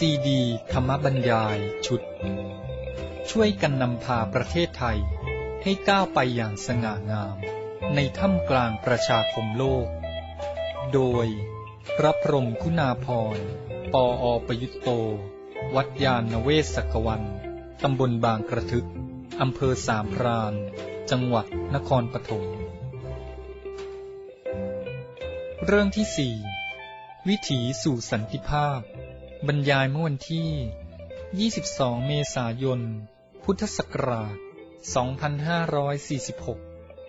ซีดีธรรมบรรยายชุดช่วยกันนำพาประเทศไทยให้ก้าวไปอย่างสง่างามในท่ามกลางประชาคมโลกโดยพระพรหมคุณาภรณ์ปอ.ประยุตโตวัดยาณเวศกวันตำบลบางกระทึกอำเภอสามพรานจังหวัดนครปฐมเรื่องที่ 4 วิถีสู่สันติภาพบรรยายเมื่อวันที่ 22 เมษายน พุทธศักราช 2546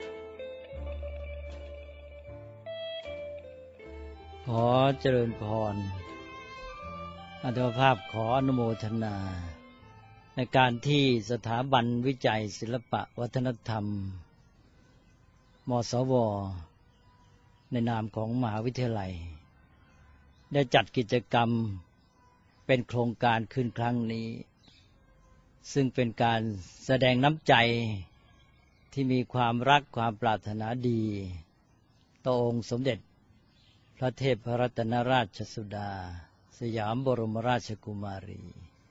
ขอเจริญพรอาตมาภาพขออนุโมทนาในการที่สถาบันวิจัยศิลปะวัฒนธรรมมศว.ในนามของมหาวิทยาลัยได้จัดกิจกรรมเป็นโครงการขึ้นครั้งนี้ซึ่งเป็นการแสดงน้ำใจที่มีความรักความปรารถนาดีต่อองค์สมเด็จพระเทพรัตนราชสุดาสยามบรมราชกุมารี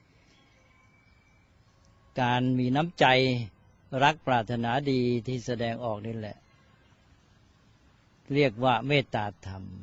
การมีน้ำใจรักปรารถนาดีที่แสดงออกนี่แหละเรียกว่าเมตตาธรรม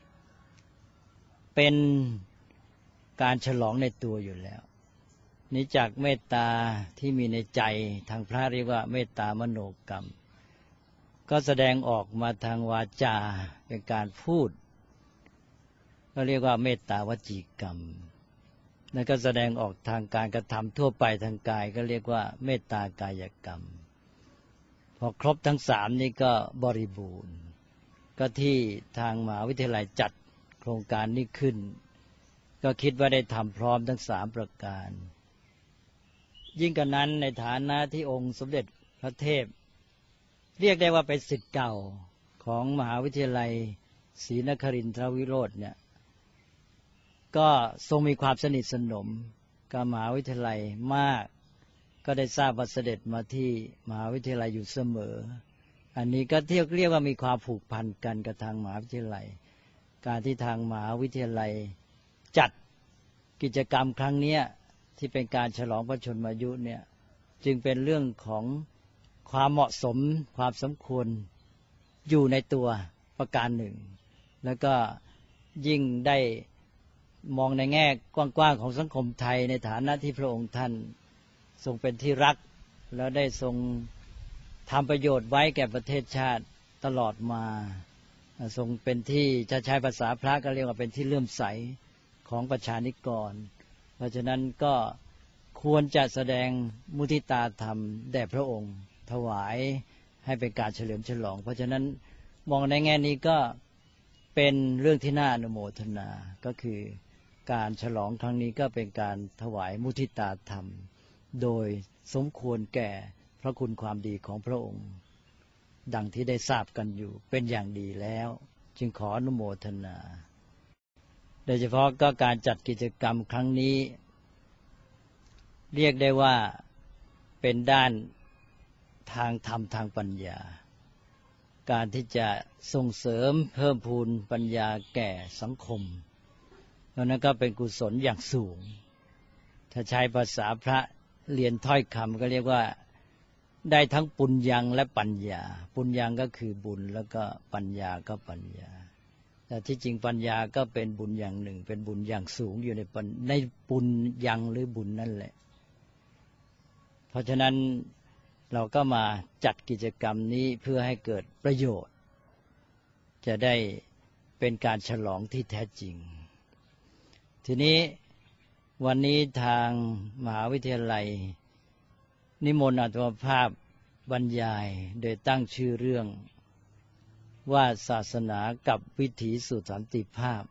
เป็นการฉลองในตัวอยู่แล้วนี้จากเมตตาที่มีในใจทางพระเรียกว่าเมตตามโนกรรมก็แสดงออกมาทางวาจาเป็นการพูดก็เรียกว่าเมตตาวจีกรรมแล้วก็แสดงออกทางการกระทำทั่วไปทางกายก็เรียกว่าเมตตากายกรรมพอครบทั้งสามนี้ก็บริบูรณ์ก็ที่ทางมหาวิทยาลัยจัดโครงการนี้ขึ้นก็คิดว่าได้ทำพร้อมทั้งสามประการยิ่งกันนั้นในฐานะที่องค์สมเด็จพระเทพเรียกได้ว่าเป็นศิษย์เก่าของมหาวิทยาลัยศรีนครินทรวิโรธเนี่ยก็ทรงมีความสนิทสนมกับมหาวิทยาลัยมากก็ได้ทราบว่าเสด็จมาที่มหาวิทยาลัยอยู่เสมออันนี้ก็เรียกว่ามีความผูกพันกันกับทางมหาวิทยาลัยการที่ทางมหาวิทยาลัยจัดกิจกรรมครั้งนี้ที่เป็นการฉลองพระชนมายุเนี่ยจึงเป็นเรื่องของความเหมาะสมความสมควรอยู่ในตัวประการหนึ่งแล้วก็ยิ่งได้มองในแง่กว้างๆของสังคมไทยในฐานะที่พระองค์ท่านทรงเป็นที่รักแล้วได้ทรงทำประโยชน์ไว้แก่ประเทศชาติตลอดมาทรงเป็นที่จะใช้ภาษาพระก็เรียกว่าเป็นที่เลื่อมใสของประชานิกรเพราะฉะนั้นก็ควรจะแสดงมุทิตาธรรมแด่พระองค์ถวายให้เป็นการเฉลิมฉลองเพราะฉะนั้นมองในแง่นี้ก็เป็นเรื่องที่น่าอนุโมทนาก็คือการฉลองครั้งนี้ก็เป็นการถวายมุทิตาธรรมโดยสมควรแก่พระคุณความดีของพระองค์ดังที่ได้ทราบกันอยู่เป็นอย่างดีแล้วจึงขออนุโมทนาโดยเฉพาะก็การจัดกิจกรรมครั้งนี้เรียกได้ว่าเป็นด้านทางธรรมทางปัญญาการที่จะส่งเสริมเพิ่มพูนปัญญาแก่สังคมนั้นก็เป็นกุศลอย่างสูงถ้าใช้ภาษาพระเรียนถ้อยคำก็เรียกว่าได้ทั้งปุญญังและปัญญาปุญญังก็คือบุญแล้วก็ปัญญาก็ปัญญาแต่ที่จริงปัญญาก็เป็นบุญอย่างหนึ่งเป็นบุญอย่างสูงอยู่ในปุญญังหรือบุญนั่นแหละเพราะฉะนั้นเราก็มาจัดกิจกรรมนี้เพื่อให้เกิดประโยชน์จะได้เป็นการฉลองที่แท้จริงทีนี้วันนี้ทางมหาวิทยาลัยนิมนต์อาตมาภาพบรรยายโดยตั้งชื่อเรื่องว่าศาสนากับวิถีสู่สันติภาพ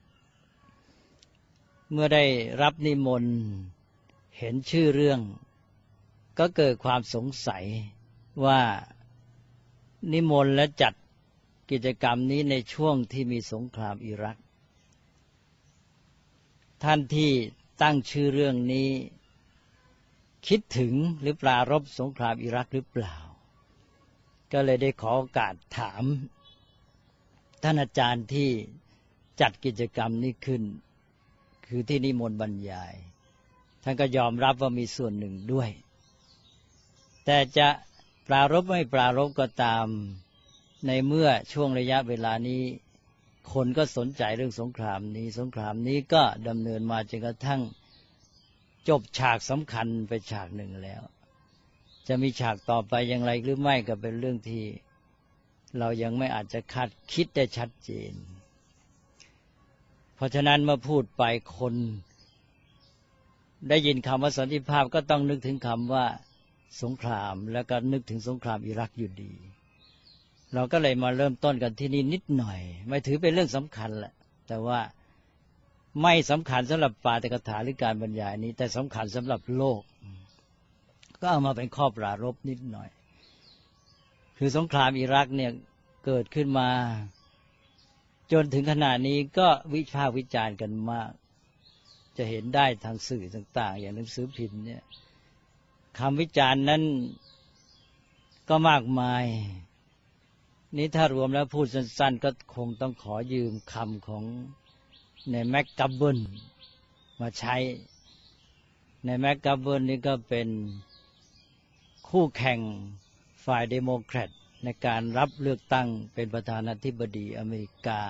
เมื่อได้รับนิมนต์เห็นชื่อเรื่องก็เกิดความสงสัยว่านิมนต์และจัดกิจกรรมนี้ในช่วงที่มีสงครามอิรักท่านที่ตั้งชื่อเรื่องนี้คิดถึงหรือปรารภสงครามอิรักหรือเปล่าก็เลยได้ขอโอกาสถามท่านอาจารย์ที่จัดกิจกรรมนี้ขึ้นคคือที่นิมนต์บรรยายท่านก็ยอมรับว่ามีส่วนหนึ่งด้วยแต่จะปรารภไม่ปรารภก็ตามในเมื่อช่วงระยะเวลานี้คนก็สนใจเรื่องสงครามนี้ก็ดำเนินมาจนกระทั่งจบฉากสำคัญไปฉากหนึ่งแล้วจะมีฉากต่อไปอย่างไรหรือไม่ก็เป็นเรื่องที่เรายังไม่อาจจะคาดคิดได้ชัดเจนเพราะฉะนั้นเมื่อพูดไปคนได้ยินคำว่าสันติภาพก็ต้องนึกถึงคำว่าสงครามแล้วก็นึกถึงสงครามอิรักอยู่ดีเราก็เลยมาเริ่มต้นกันที่นี่นิดหน่อยไม่ถือเป็นเรื่องสำคัญแหละแต่ว่าไม่สำคัญสำหรับปาฐกถาหรือการบรรยายนี้แต่สำคัญสำหรับโลกก็เอามาเป็นข้อปรารภนิดหน่อยคือสงครามอิรักเนี่ยเกิดขึ้นมาจนถึงขณะนี้ก็วิพากษ์วิจารณ์กันมากจะเห็นได้ทางสื่อต่างๆอย่างหนังสือพิมพ์เนี่ยคำวิจารณ์นั้นก็มากมายนี้ถ้ารวมแล้วพูดสั้นๆก็คงต้องขอยืมคำของในแม็กกับบเบิลมาใช้ในแม็กกับบเบิลนี่ก็เป็นคู่แข่งฝ่ายเดโมแครตในการรับเลือกตั้งเป็นประธานาธิบดีอเมริกา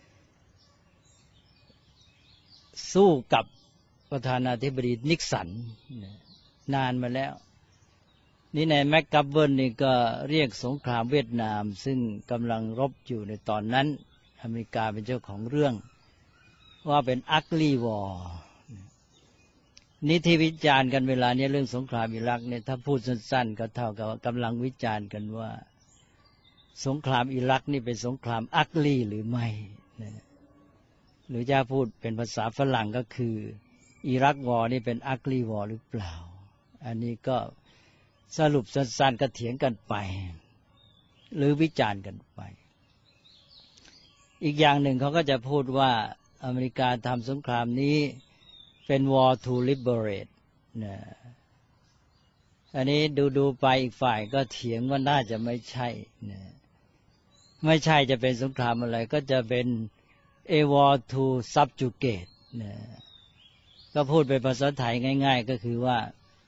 สู้กับประธานาธิบดีนิกสันนานมาแล้วนี่ในแม็กกับบเบิลนี่ก็เรียกสงครามเวียดนามซึ่งกำลังรบอยู่ในตอนนั้นอเมริกาเป็นเจ้าของเรื่องว่าเป็น ugly war นี่ที่วิจารณ์กันเวลานี้เรื่องสงครามอิรักเนี่ยถ้าพูดสั้นๆก็เท่ากับกำลังวิจารณ์กันว่าสงครามอิรักนี่เป็นสงคราม ugly หรือไม่หรือจะพูดเป็นภาษาฝรั่งก็คืออิรักวอร์นี่เป็น ugly war หรือเปล่าอันนี้ก็สรุปสั้นๆก็เถียงกันไปหรือวิจารณ์กันไปอีกอย่างหนึ่งเขาก็จะพูดว่าอเมริกาทำสงครามนี้เป็น war to liberate นะอันนี้ดูไปอีกฝ่ายก็เถียงว่าน่าจะไม่ใช่นะไม่ใช่จะเป็นสงครามอะไรก็จะเป็น a war to subjugate นะก็พูดเป็นภาษาไทยง่ายๆก็คือว่า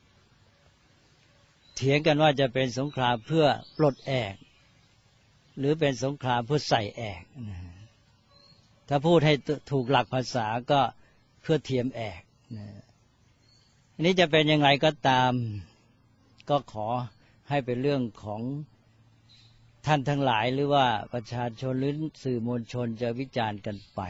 เถียงกันว่าจะเป็นสงครามเพื่อปลดแอกหรือเป็นสงครามเพื่อใส่แอกนะถ้าพูดให้ถูกหลักภาษาก็เพื่อเทียมแอกนะอันนี้จะเป็นยังไงก็ตามก็ขอให้เป็นเรื่องของท่านทั้งหลายหรือว่าประชาชนหรือสื่อมวลชนจะวิจารณ์กันไป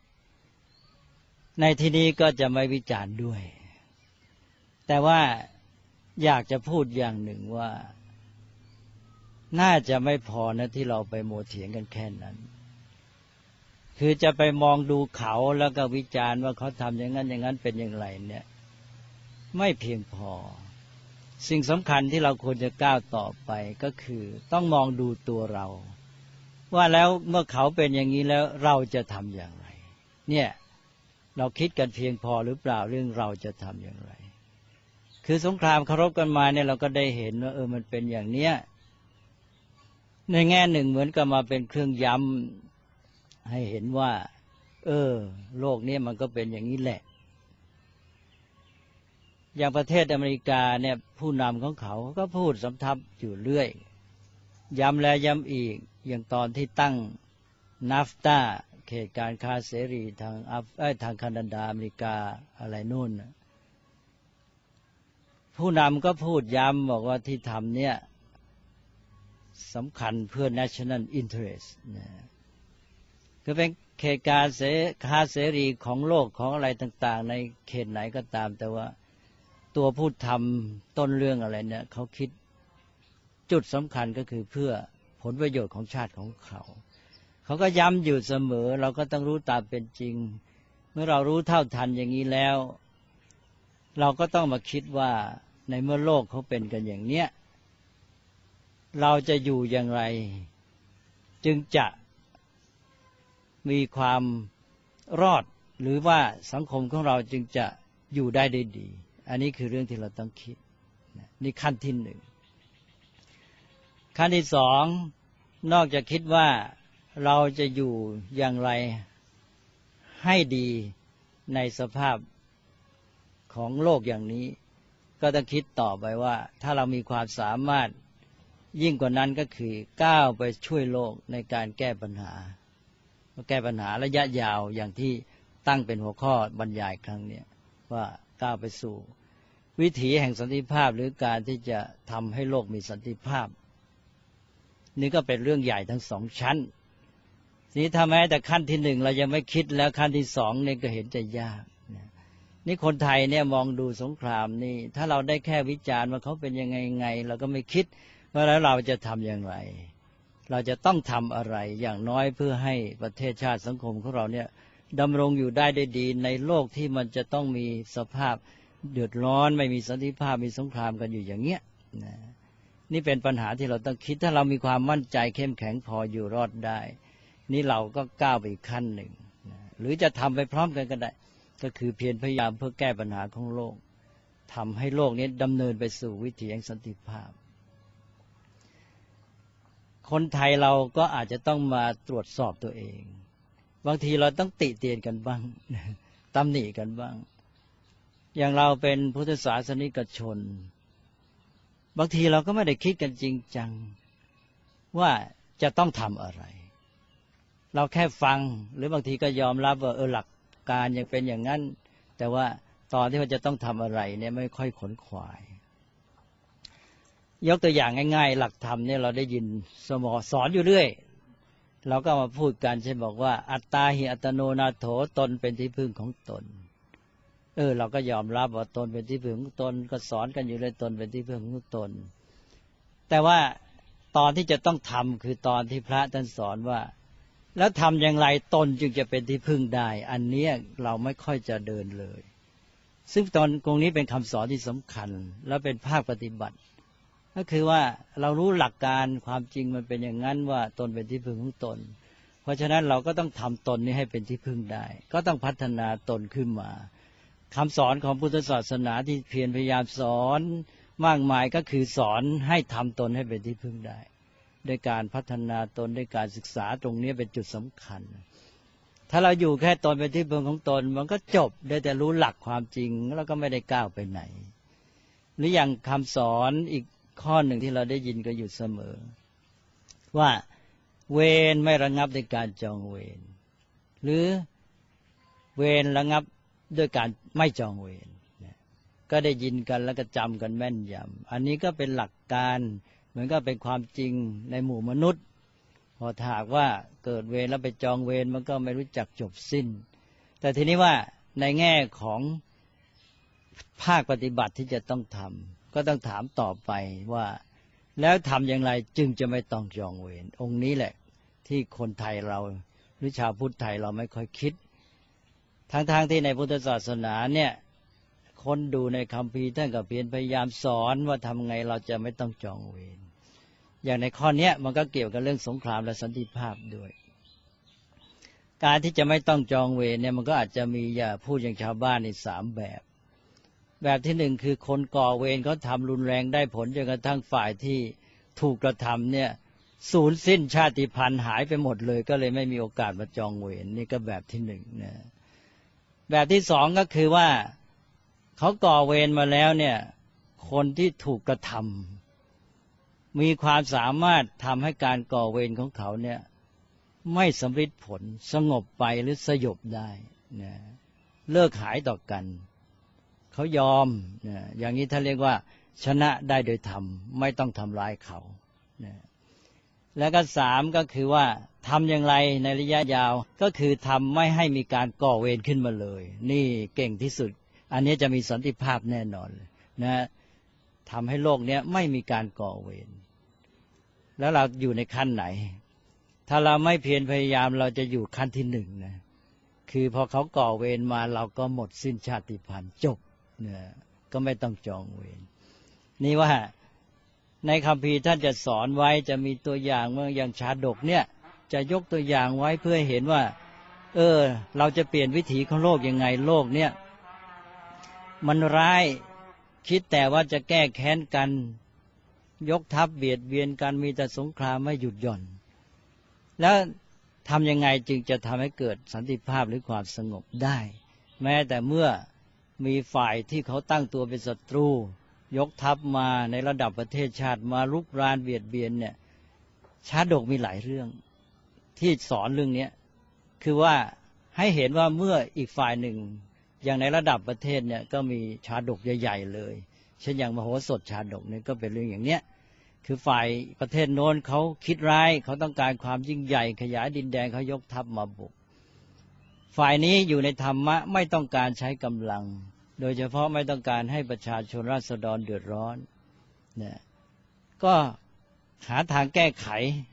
ในที่นี้ก็จะไม่วิจารณ์ด้วยแต่ว่าอยากจะพูดอย่างหนึ่งว่าน่าจะไม่พอนะที่เราไปโมเถียงกันแค่นั้นคือจะไปมองดูเขาแล้วก็วิจารณ์ว่าเขาทำอย่างนั้นอย่างนั้นเป็นอย่างไรเนี่ยไม่เพียงพอสิ่งสำคัญที่เราควรจะก้าวต่อไปก็คือต้องมองดูตัวเราว่าแล้วเมื่อเขาเป็นอย่างนี้แล้วเราจะทำอย่างไรเนี่ยเราคิดกันเพียงพอหรือเปล่าเรื่องเราจะทำอย่างไรคือสงครามเคารพกันมาเนี่ยเราก็ได้เห็นว่ามันเป็นอย่างเนี้ยในแง่หนึ่งเหมือนกับมาเป็นเครื่องย้ำให้เห็นว่าโลกนี้มันก็เป็นอย่างนี้แหละอย่างประเทศอเมริกาเนี่ยผู้นำของเขาก็พูดสำทับอยู่เรื่อยย้ำแล้วย้ำอีกอย่างตอนที่ตั้งนาฟตาเขตการค้าเสรีทางแคนาดาอเมริกาอะไรนู่นผู้นำก็พูดย้ำบอกว่าที่ทำเนี่ยสำคัญเพื่อ national interest นะก็เป็นเขตการค้าเสรีของโลกของอะไรต่างๆในเขตไหนก็ตามแต่ว่าตัวผู้ทำต้นเรื่องอะไรเนี่ยเขาคิดจุดสำคัญก็คือเพื่อผลประโยชน์ของชาติของเขาเขาก็ย้ำอยู่เสมอเราก็ต้องรู้ตามเป็นจริงเมื่อเรารู้เท่าทันอย่างนี้แล้วเราก็ต้องมาคิดว่าในเมื่อโลกเขาเป็นกันอย่างเนี้ยเราจะอยู่อย่างไรจึงจะมีความรอดหรือว่าสังคมของเราจึงจะอยู่ได้ดีอันนี้คือเรื่องที่เราต้องคิดนี่ขั้นที่หนึ่งขั้นที่สองนอกจากคิดว่าเราจะอยู่อย่างไรให้ดีในสภาพของโลกอย่างนี้ก็ต้องคิดต่อไปว่าถ้าเรามีความสามารถยิ่งกว่านั้นก็คือก้าวไปช่วยโลกในการแก้ปัญหาระยะยาวอย่างที่ตั้งเป็นหัวข้อบรรยายครั้งนี้ว่าก้าวไปสู่วิถีแห่งสันติภาพหรือการที่จะทำให้โลกมีสันติภาพนี่ก็เป็นเรื่องใหญ่ทั้งสองชั้นนี้ถ้าแม้แต่ขั้นที่หนึ่งเรายังไม่คิดแล้วขั้นที่สองนี่ก็เห็นจะยากนี่คนไทยเนี่ยมองดูสงครามนี่ถ้าเราได้แค่วิจารณ์ว่าเขาเป็นยังไงเราก็ไม่คิดว่าแล้วเราจะทำอย่างไรเราจะต้องทำอะไรอย่างน้อยเพื่อให้ประเทศชาติสังคมของเราเนี่ยดำรงอยู่ได้ดีในโลกที่มันจะต้องมีสภาพเดือดร้อนไม่มีสันติภาพมีสงครามกันอยู่อย่างเงี้ยนี่เป็นปัญหาที่เราต้องคิดถ้าเรามีความมั่นใจเข้มแข็งพออยู่รอดได้นี่เราก็ก้าวไปอีกขั้นหนึ่งหรือจะทำไปพร้อมกันก็ได้ก็คือเพียรพยายามเพื่อแก้ปัญหาของโลกทำให้โลกนี้ดำเนินไปสู่วิถีแห่งสันติภาพคนไทยเราก็อาจจะต้องมาตรวจสอบตัวเองบางทีเราต้องติเตียนกันบ้างตำหนิกันบ้างอย่างเราเป็นพุทธศาสนิกชนบางทีเราก็ไม่ได้คิดกันจริงจังว่าจะต้องทำอะไรเราแค่ฟังหรือบางทีก็ยอมรับว่าหลักการยังเป็นอย่างนั้นแต่ว่าตอนที่ว่าจะต้องทำอะไรเนี่ยไม่ค่อยขนขวายยกตัวอย่างง่ายๆหลักธรรมเนี่ยเราได้ยินสอนอยู่เรื่อยเราก็มาพูดกันเช่นบอกว่าอัตตาหิอัตโนนาโถตนเป็นที่พึ่งของตนเราก็ยอมรับว่าตนเป็นที่พึ่งของตนก็สอนกันอยู่เลยตนเป็นที่พึ่งของตนแต่ว่าตอนที่จะต้องทำคือตอนที่พระท่านสอนว่าแล้วทำอย่างไรตนจึงจะเป็นที่พึ่งได้อันนี้เราไม่ค่อยจะเดินเลยซึ่งตรงนี้เป็นคำสอนที่สำคัญและเป็นภาคปฏิบัติก็คือว่าเรารู้หลักการความจริงมันเป็นอย่างนั้นว่าตนเป็นที่พึ่งของตนเพราะฉะนั้นเราก็ต้องทำตนนี้ให้เป็นที่พึ่งได้ก็ต้องพัฒนาตนขึ้นมาคำสอนของพุทธศาสนาที่เพียรพยายามสอนมากมายก็คือสอนให้ทำตนให้เป็นที่พึ่งได้ด้วยการพัฒนาตนด้วยการศึกษาตรงนี้เป็นจุดสำคัญถ้าเราอยู่แค่ตนเป็นที่พึ่งของตนมันก็จบได้แต่รู้หลักความจริงแล้วก็ไม่ได้ก้าวไปไหนหรืออย่างคำสอนอีกข้อหนึ่งที่เราได้ยินก็อยู่เสมอว่าเวรไม่ระงับด้วยการจองเวรหรือเวรระงับด้วยการไม่จองเวรก็ได้ยินกันแล้วก็จำกันแม่นยำอันนี้ก็เป็นหลักการเหมือนก็เป็นความจริงในหมู่มนุษย์พอถากว่าเกิดเวรแล้วไปจองเวรมันก็ไม่รู้จักจบสิ้นแต่ทีนี้ว่าในแง่ของภาคปฏิบัติที่จะต้องทำก็ต้องถามต่อไปว่าแล้วทำอย่างไรจึงจะไม่ต้องจองเวรองค์นี้แหละที่คนไทยเราหรือชาวพุทธไทยเราไม่ค่อยคิดทั้งที่ในพุทธศาสนาเนี่ยคนดูในคัมภีร์ท่านก็เพียรพยายามสอนว่าทำไงเราจะไม่ต้องจองเวรอย่างในข้อนี้มันก็เกี่ยวกับเรื่องสงครามและสันติภาพด้วยการที่จะไม่ต้องจองเวรเนี่ยมันก็อาจจะมีอย่าพูดอย่างชาวบ้านใน3แบบที่หนึ่งคือคนก่อเวรเขาทำรุนแรงได้ผลจนกระทั่งฝ่ายที่ถูกกระทำเนี่ยสูญสิ้นชาติพันธุ์หายไปหมดเลยก็เลยไม่มีโอกาสมาจองเวรนี่ก็แบบที่หนึ่งนะแบบที่สองก็คือว่าเขาก่อเวรมาแล้วเนี่ยคนที่ถูกกระทำมีความสามารถทำให้การก่อเวรของเขาเนี่ยไม่สำเร็จผลสงบไปหรือสยบได้นะเลิกหายต่อกันเขายอมนะอย่างนี้ท่านเรียกว่าชนะได้โดยธรรมไม่ต้องทำร้ายเขานะแล้วก็3ก็คือว่าทำอย่างไรในระยะยาวก็คือทำไม่ให้มีการก่อเวรขึ้นมาเลยนี่เก่งที่สุดอันนี้จะมีสันติภาพแน่นอนนะทำให้โลกนี้ไม่มีการก่อเวรแล้วเราอยู่ในขั้นไหนถ้าเราไม่เพียรพยายามเราจะอยู่ขั้นที่1นะคือพอเขาก่อเวรมาเราก็หมดสิ้นชาติพันธุ์จบนะก็ไม่ต้องจองเวรนี่ว่าในคัมภีร์ท่านจะสอนไว้จะมีตัวอย่างเมื่ออย่างชาดกเนี่ยจะยกตัวอย่างไว้เพื่อเห็นว่าเราจะเปลี่ยนวิถีของโลกยังไงโลกเนี่ยมันร้ายคิดแต่ว่าจะแก้แค้นกันยกทัพเบียดเบียนกันมีแต่สงครามไม่หยุดหย่อนแล้วทำยังไงจึงจะทำให้เกิดสันติภาพหรือความสงบได้แม้แต่เมื่อมีฝ่ายที่เขาตั้งตัวเป็นศัตรูยกทัพมาในระดับประเทศชาติมารุกรานเบียดเบียนเนี่ยชาดกมีหลายเรื่องที่สอนเรื่องนี้คือว่าให้เห็นว่าเมื่ออีกฝ่ายหนึ่งอย่างในระดับประเทศเนี่ยก็มีชาดกใหญ่ๆเลยเช่นอย่างมโหสถชาดกเนี่ยก็เป็นเรื่องอย่างเนี้ยคือฝ่ายประเทศโน้นเขาคิดร้ายเขาต้องการความยิ่งใหญ่ขยายดินแดนเขายกทัพมาบุกฝ่ายนี้อยู่ในธรรมะไม่ต้องการใช้กำลังโดยเฉพาะไม่ต้องการให้ประชาชนราษฎรเดือดร้อนเนี่ยก็หาทางแก้ไข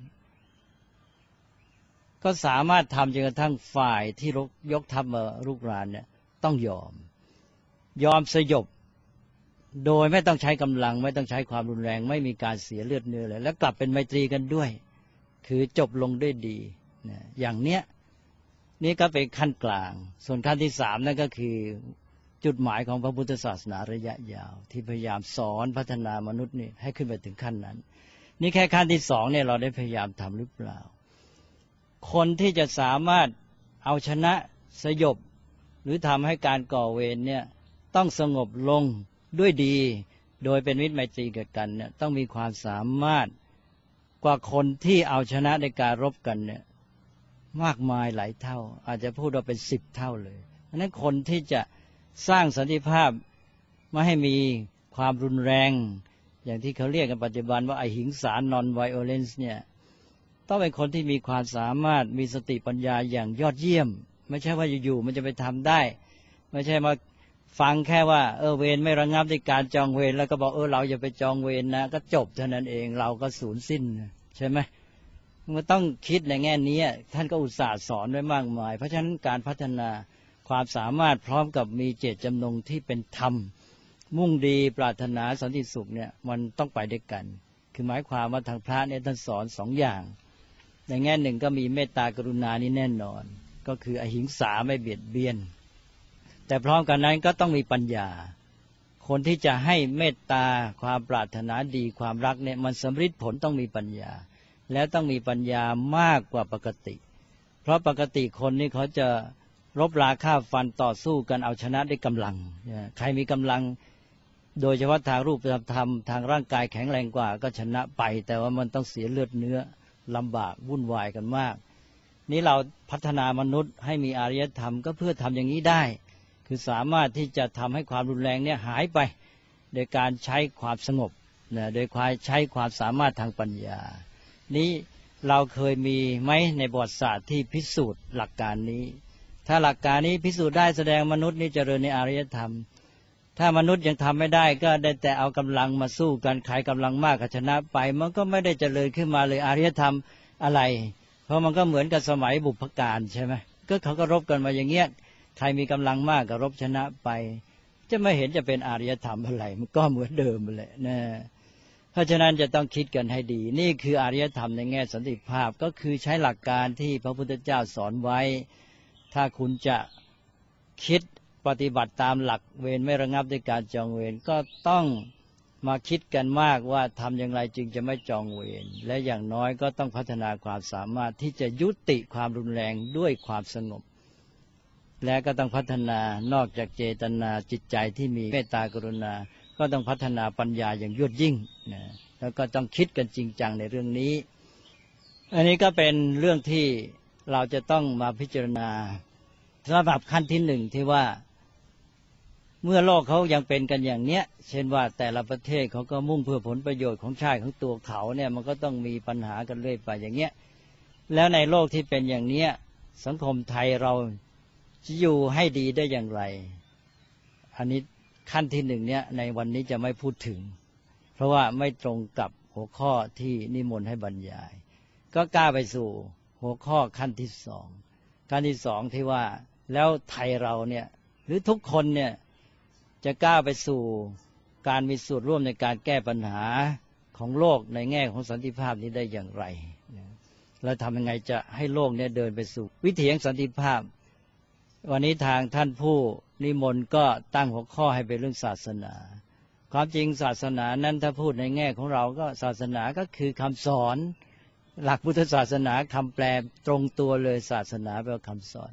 ก็สามารถทำจนกระทั่งฝ่ายที่ยกทัพมารุกรานเนี่ยต้องยอมสยบโดยไม่ต้องใช้กำลังไม่ต้องใช้ความรุนแรงไม่มีการเสียเลือดเนื้อเลยแล้วกลับเป็นไมตรีกันด้วยคือจบลงด้วยดีนะอย่างเนี้ยนี่ก็เป็นขั้นกลางส่วนขั้นที่สามนั่นก็คือจุดหมายของพระพุทธศาสนาระยะยาวที่พยายามสอนพัฒนามนุษย์นี่ให้ขึ้นไปถึงขั้นนั้นนี่แค่ขั้นที่สองเนี่ยเราได้พยายามทำหรือเปล่าคนที่จะสามารถเอาชนะสยบหรือทำให้การก่อเวรเนี่ยต้องสงบลงด้วยดีโดยเป็นมิตรไมตรีกันเนี่ยต้องมีความสามารถกว่าคนที่เอาชนะในการรบกันเนี่ยมากมายหลายเท่าอาจจะพูดว่าเป็น10 เท่าเลยเพราะฉะนั้นคนที่จะสร้างสันติภาพไม่ให้มีความรุนแรงอย่างที่เขาเรียกกันปัจจุบันว่าอหิงสา non-violence เนี่ยต้องเป็นคนที่มีความสามารถมีสติปัญญาอย่างยอดเยี่ยมไม่ใช่ว่าอยู่ๆมันจะไปทำได้ไม่ใช่มาฟังแค่ว่าเวรไม่ระงับด้วยการจองเวรแล้วก็บอกเราอย่าไปจองเวรนะก็จบเท่านั้นเองเราก็สูญสิ้นใช่ไหมมันต้องคิดในแง่นี้ท่านก็อุตส่าห์สอนไว้มากมายเพราะฉะนั้นการพัฒนาความสามารถพร้อมกับมีเจตจำนงที่เป็นธรรมมุ่งดีปรารถนาสันติสุขเนี่ยมันต้องไปด้วยกันคือหมายความว่าทางพระเนี่ยท่านสอน2 อย่างในแง่หนึ่งก็มีเมตตากรุณานี่แน่นอนก็คืออหิงสาไม่เบียดเบียนแต่พร้อมกันนั้นก็ต้องมีปัญญาคนที่จะให้เมตตาความปรารถนาดีความรักเนี่ยมันสำฤทธิ์ผลต้องมีปัญญาแล้วต้องมีปัญญามากกว่าปกติเพราะปกติคนนี่เขาจะรบราฆ่าฟันต่อสู้กันเอาชนะด้วยกำลังใครมีกำลังโดยเฉพาะทางรูปธรรมทางร่างกายแข็งแรงกว่าก็ชนะไปแต่ว่ามันต้องเสียเลือดเนื้อลำบากวุ่นวายกันมากนี่เราพัฒนามนุษย์ให้มีอารยธรรมก็เพื่อทำอย่างนี้ได้คือสามารถที่จะทำให้ความรุนแรงเนี่ยหายไปโดยการใช้ความสงบโดยใช้ความสามารถทางปัญญานี้เราเคยมีไหมในประวัติศาสตร์ที่พิสูจน์หลักการนี้ถ้าหลักการนี้พิสูจน์ได้แสดงมนุษย์นี่เจริญในอารยธรรมถ้ามนุษย์ยังทำไม่ได้ก็ได้แต่เอากำลังมาสู้กันใครกำลังมากก็ชนะไปมันก็ไม่ได้เจริญขึ้นมาเลยอารยธรรมอะไรเพราะมันก็เหมือนกับสมัยบุพการใช่ไหมก็เขาก็รบกันมาอย่างเงี้ยใครมีกำลังมากก็รบชนะไปจะไม่เห็นจะเป็นอารยธรรมอะไรมันก็เหมือนเดิมเลยนะเพราะฉะนั้นจะต้องคิดกันให้ดีนี่คืออารยธรรมในแง่สันติภาพก็คือใช้หลักการที่พระพุทธเจ้าสอนไว้ถ้าคุณจะคิดปฏิบัติตามหลักเวรไม่ระงับด้วยการจองเวรก็ต้องมาคิดกันมากว่าทำอย่างไรจึงจะไม่จองเวรและอย่างน้อยก็ต้องพัฒนาความสามารถที่จะยุติความรุนแรงด้วยความสงบและก็ต้องพัฒนานอกจากเจตนาจิตใจที่มีเมตตากรุณาก็ต้องพัฒนาปัญญาอย่างยวดยิ่งนะแล้วก็ต้องคิดกันจริงจังในเรื่องนี้อันนี้ก็เป็นเรื่องที่เราจะต้องมาพิจารณาสำหรับขั้นที่1ที่ว่าเมื่อโลกเขายังเป็นกันอย่างเนี้ยเช่นว่าแต่ละประเทศเขาก็มุ่งเพื่อผลประโยชน์ของชาติของตัวเขาเนี่ยมันก็ต้องมีปัญหากันเรื่อยไปอย่างเงี้ยแล้วในโลกที่เป็นอย่างเนี้ยสังคมไทยเราจะอยู่ให้ดีได้อย่างไรอันนี้ขั้นที่1เนี่ยในวันนี้จะไม่พูดถึงเพราะว่าไม่ตรงกับหัวข้อที่นิมนต์ให้บรรยายก็กล้าไปสู่หัวข้อขั้นที่2ขั้นที่2ที่ว่าแล้วไทยเราเนี่ยหรือทุกคนเนี่ยจะกล้าไปสู่การมีส่วนร่วมในการแก้ปัญหาของโลกในแง่ของสันติภาพนี้ได้อย่างไรแล้วทำยังไงจะให้โลกเนี่ยเดินไปสู่วิถีแห่งสันติภาพวันนี้ทางท่านผู้นิมนต์ก็ตั้งหัวข้อให้เป็นเรื่องศาสนาความจริงศาสนานั้นถ้าพูดในแง่ของเราก็ศาสนาก็คือคำสอน หลักพุทธศาสนาคำแปลตรงตัวเลยศาสนาแปลว่าคำสอน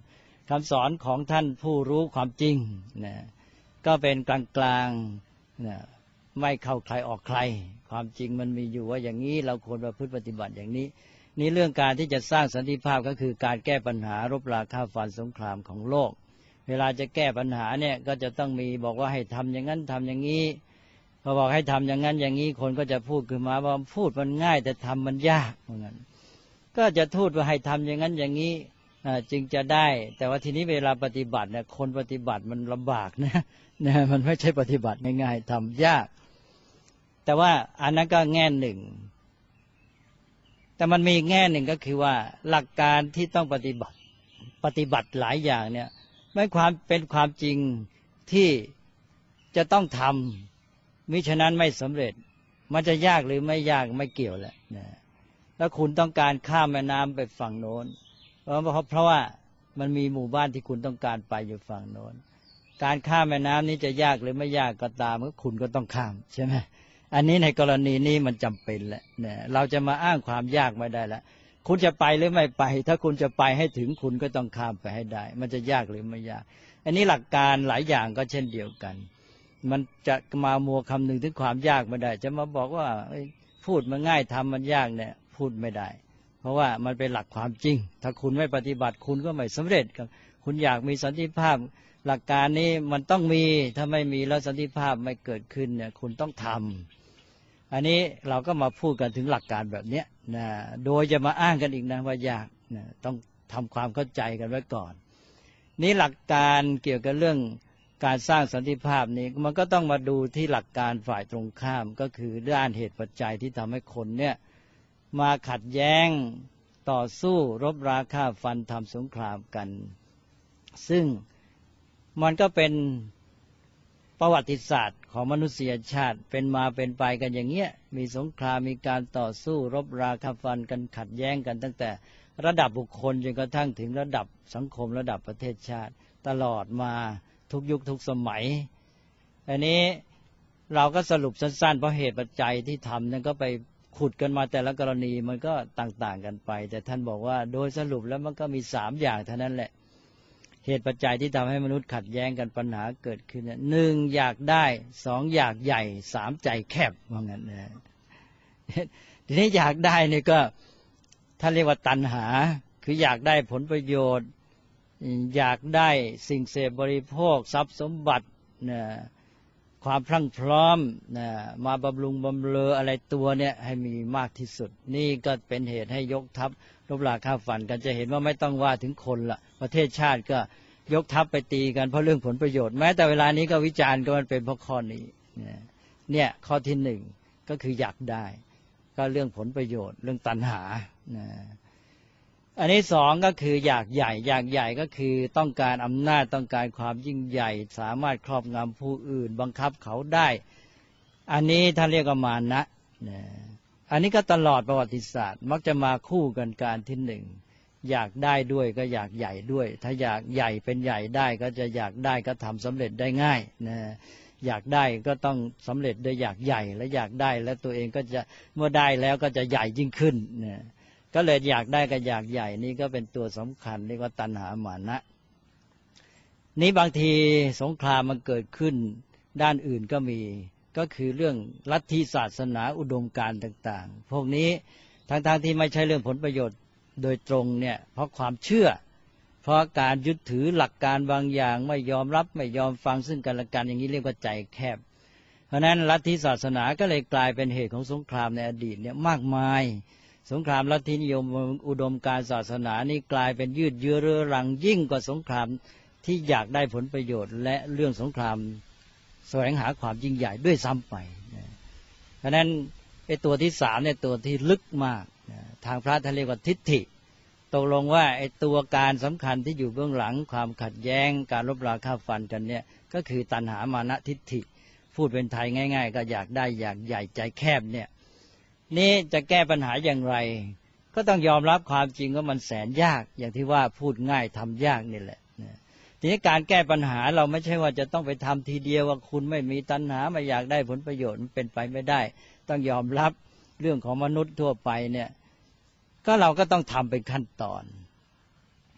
คำสอนของท่านผู้รู้ความจริงนะก็เป็นกลางๆนะไม่เข้าใครออกใครความจริงมันมีอยู่ว่าอย่างนี้เราควรประพฤติปฏิบัติอย่างนี้นี่เรื่องการที่จะสร้างสันติภาพก็คือการแก้ปัญหารบราฆ่าฟันสงครามของโลกเวลาจะแก้ปัญหาเนี่ยก็จะต้องมีบอกว่าให้ทำอย่างนั้นทำอย่างนี้พอบอกให้ทำอย่างนั้นอย่างนี้คนก็จะพูดขึ้นมาว่าพูดมันง่ายแต่ทำมันยากเหมือนกันก็จะพูดว่าให้ทำอย่างนั้นอย่างนี้จึงจะได้แต่ว่าทีนี้เวลาปฏิบัติเนี่ยคนปฏิบัติมันลำบากนะมันไม่ใช่ปฏิบัติง่ายๆทำยากแต่ว่าอันนั้นก็แง่หนึ่งแต่มันมีแง่หนึ่งก็คือว่าหลักการที่ต้องปฏิบัติหลายอย่างเนี่ยไม่เป็นความจริงที่จะต้องทำมิฉะนั้นไม่สำเร็จมันจะยากหรือไม่ยากไม่เกี่ยวแหละนะแล้วคุณต้องการข้ามแม่น้ำไปฝั่งโน้นเพราะว่ามันมีหมู่บ้านที่คุณต้องการไปอยู่ฝั่งโน้นการข้ามแม่น้ำนี้จะยากหรือไม่ยากก็ตามก็คุณก็ต้องข้ามใช่ไหมอันนี้ในกรณีนี้มันจำเป็นแหละเนี่ยเราจะมาอ้างความยากไม่ได้ละคุณจะไปหรือไม่ไปถ้าคุณจะไปให้ถึงคุณก็ต้องข้ามไปให้ได้มันจะยากหรือไม่ยากอันนี้หลักการหลายอย่างก็เช่นเดียวกันมันจะมามัวคำนึงถึงความยากไม่ได้จะมาบอกว่าพูดมันง่ายทำมันยากเนี่ยพูดไม่ได้เพราะว่ามันเป็นหลักความจริงถ้าคุณไม่ปฏิบัติคุณก็ไม่สำเร็จครับคุณอยากมีสันติภาพหลักการนี้มันต้องมีถ้าไม่มีแล้วสันติภาพไม่เกิดขึ้นเนี่ยคุณต้องทำอันนี้เราก็มาพูดกันถึงหลักการแบบนี้นะโดยจะมาอ้างกันอีกนะว่ายากนะต้องทำความเข้าใจกันไว้ก่อนนี่หลักการเกี่ยวกับเรื่องการสร้างสันติภาพนี้มันก็ต้องมาดูที่หลักการฝ่ายตรงข้ามก็คือด้านเหตุปัจจัยที่ทำให้คนเนี่ยมาขัดแย้งต่อสู้รบราฆ่าฟันทำสงครามกันซึ่งมันก็เป็นประวัติศาสตร์ของมนุษยชาติเป็นมาเป็นไปกันอย่างเงี้ยมีสงครามมีการต่อสู้รบราฆ่าฟันกันขัดแย้งกันตั้งแต่ระดับบุคคลจนกระทั่งถึงระดับสังคมระดับประเทศชาติตลอดมาทุกยุคทุกสมัยอันนี้เราก็สรุปสั้นๆเพราะเหตุปัจจัยที่ทำนั้นก็ไปขุดกันมาแต่ละกรณีมันก็ต่างๆกันไปแต่ท่านบอกว่าโดยสรุปแล้วมันก็มี3อย่างเท่านั้นแหละเหตุปัจจัยที่ทำให้มนุษย์ขัดแย้งกันปัญหาเกิดขึ้น1อยากได้2อยากใหญ่3ใจแคบว่างั้นนะทีนี้อยากได้นี่ก็ท่านเรียกว่าตัณหาคืออยากได้ผลประโยชน์อยากได้สิ่งเสพบริโภคทรัพย์สมบัตินะความพรั่งพร้อมนะมาบำรุงบำเรออะไรตัวเนี่ยให้มีมากที่สุดนี่ก็เป็นเหตุให้ยกทัพรบราฆ่าฟันกันจะเห็นว่าไม่ต้องว่าถึงคนละประเทศชาติก็ยกทัพไปตีกันเพราะเรื่องผลประโยชน์แม้แต่เวลานี้ก็วิจารณ์ก็มันเป็นเพราะข้อนี้เนี่ยข้อที่1ก็คืออยากได้ก็เรื่องผลประโยชน์เรื่องตัณหาอันนี้2ก็คืออยากใหญ่อยากใหญ่ก็คือต้องการอำนาจต้องการความยิ่งใหญ่สามารถครอบงำผู้อื่นบังคับเขาได้อันนี้ท่านเรียกว่ามานะอันนี้ก็ตลอดประวัติศาสตร์มักจะมาคู่กันการที่1อยากได้ด้วยก็อยากใหญ่ด้วยถ้าอยากใหญ่เป็นใหญ่ได้ก็จะอยากได้ก็ทำสำเร็จได้ง่ายนะอยากได้ก็ต้องสำเร็จโดยอยากใหญ่และอยากได้แล้วตัวเองก็จะเมื่อได้แล้วก็จะใหญ่ยิ่งขึ้นนะก็เลยอยากได้กับอยากใหญ่นี่ก็เป็นตัวสำคัญเรียกว่าตัณหามานะนี้บางทีสงครามมันเกิดขึ้นด้านอื่นก็มีก็คือเรื่องลัทธิศาสนาอุดมการณ์ต่างๆพวกนี้ทั้งที่ไม่ใช่เรื่องผลประโยชน์โดยตรงเนี่ยเพราะความเชื่อเพราะการยึดถือหลักการบางอย่างไม่ยอมรับไม่ยอมฟังซึ่งกันและกันอย่างนี้เรียกว่าใจแคบเพราะนั้นลัทธิศาสนาก็เลยกลายเป็นเหตุของสงครามในอดีตเนี่ยมากมายสงครามลัทธินิยมอุดมการศาสนานี่กลายเป็นยืดเยื้อเรื้อรังยิ่งกว่าสงครามที่อยากได้ผลประโยชน์และเรื่องสงครามแสวงหาความยิ่งใหญ่ด้วยซ้ำไปเพราะนั้นไอ้ตัวที่3เนี่ยตัวที่ลึกมากทางพระท่านเรียกว่าทิฏฐิตกลงว่าไอ้ตัวการสำคัญที่อยู่เบื้องหลังความขัดแย้งการรบราฆ่าฟันกันเนี่ยก็คือตัณหามานะทิฏฐิพูดเป็นไทยง่ายๆก็อยากได้อยากใหญ่ใจแคบเนี่ยนี่จะแก้ปัญหาอย่างไรก็ต้องยอมรับความจริงว่ามันแสนยากอย่างที่ว่าพูดง่ายทำยากนี่แหละทีนี้การแก้ปัญหาเราไม่ใช่ว่าจะต้องไปทำทีเดียวว่าคุณไม่มีตัณหาไม่อยากได้ผลประโยชน์มันเป็นไปไม่ได้ต้องยอมรับเรื่องของมนุษย์ทั่วไปเนี่ยก็เราก็ต้องทำเป็นขั้นตอน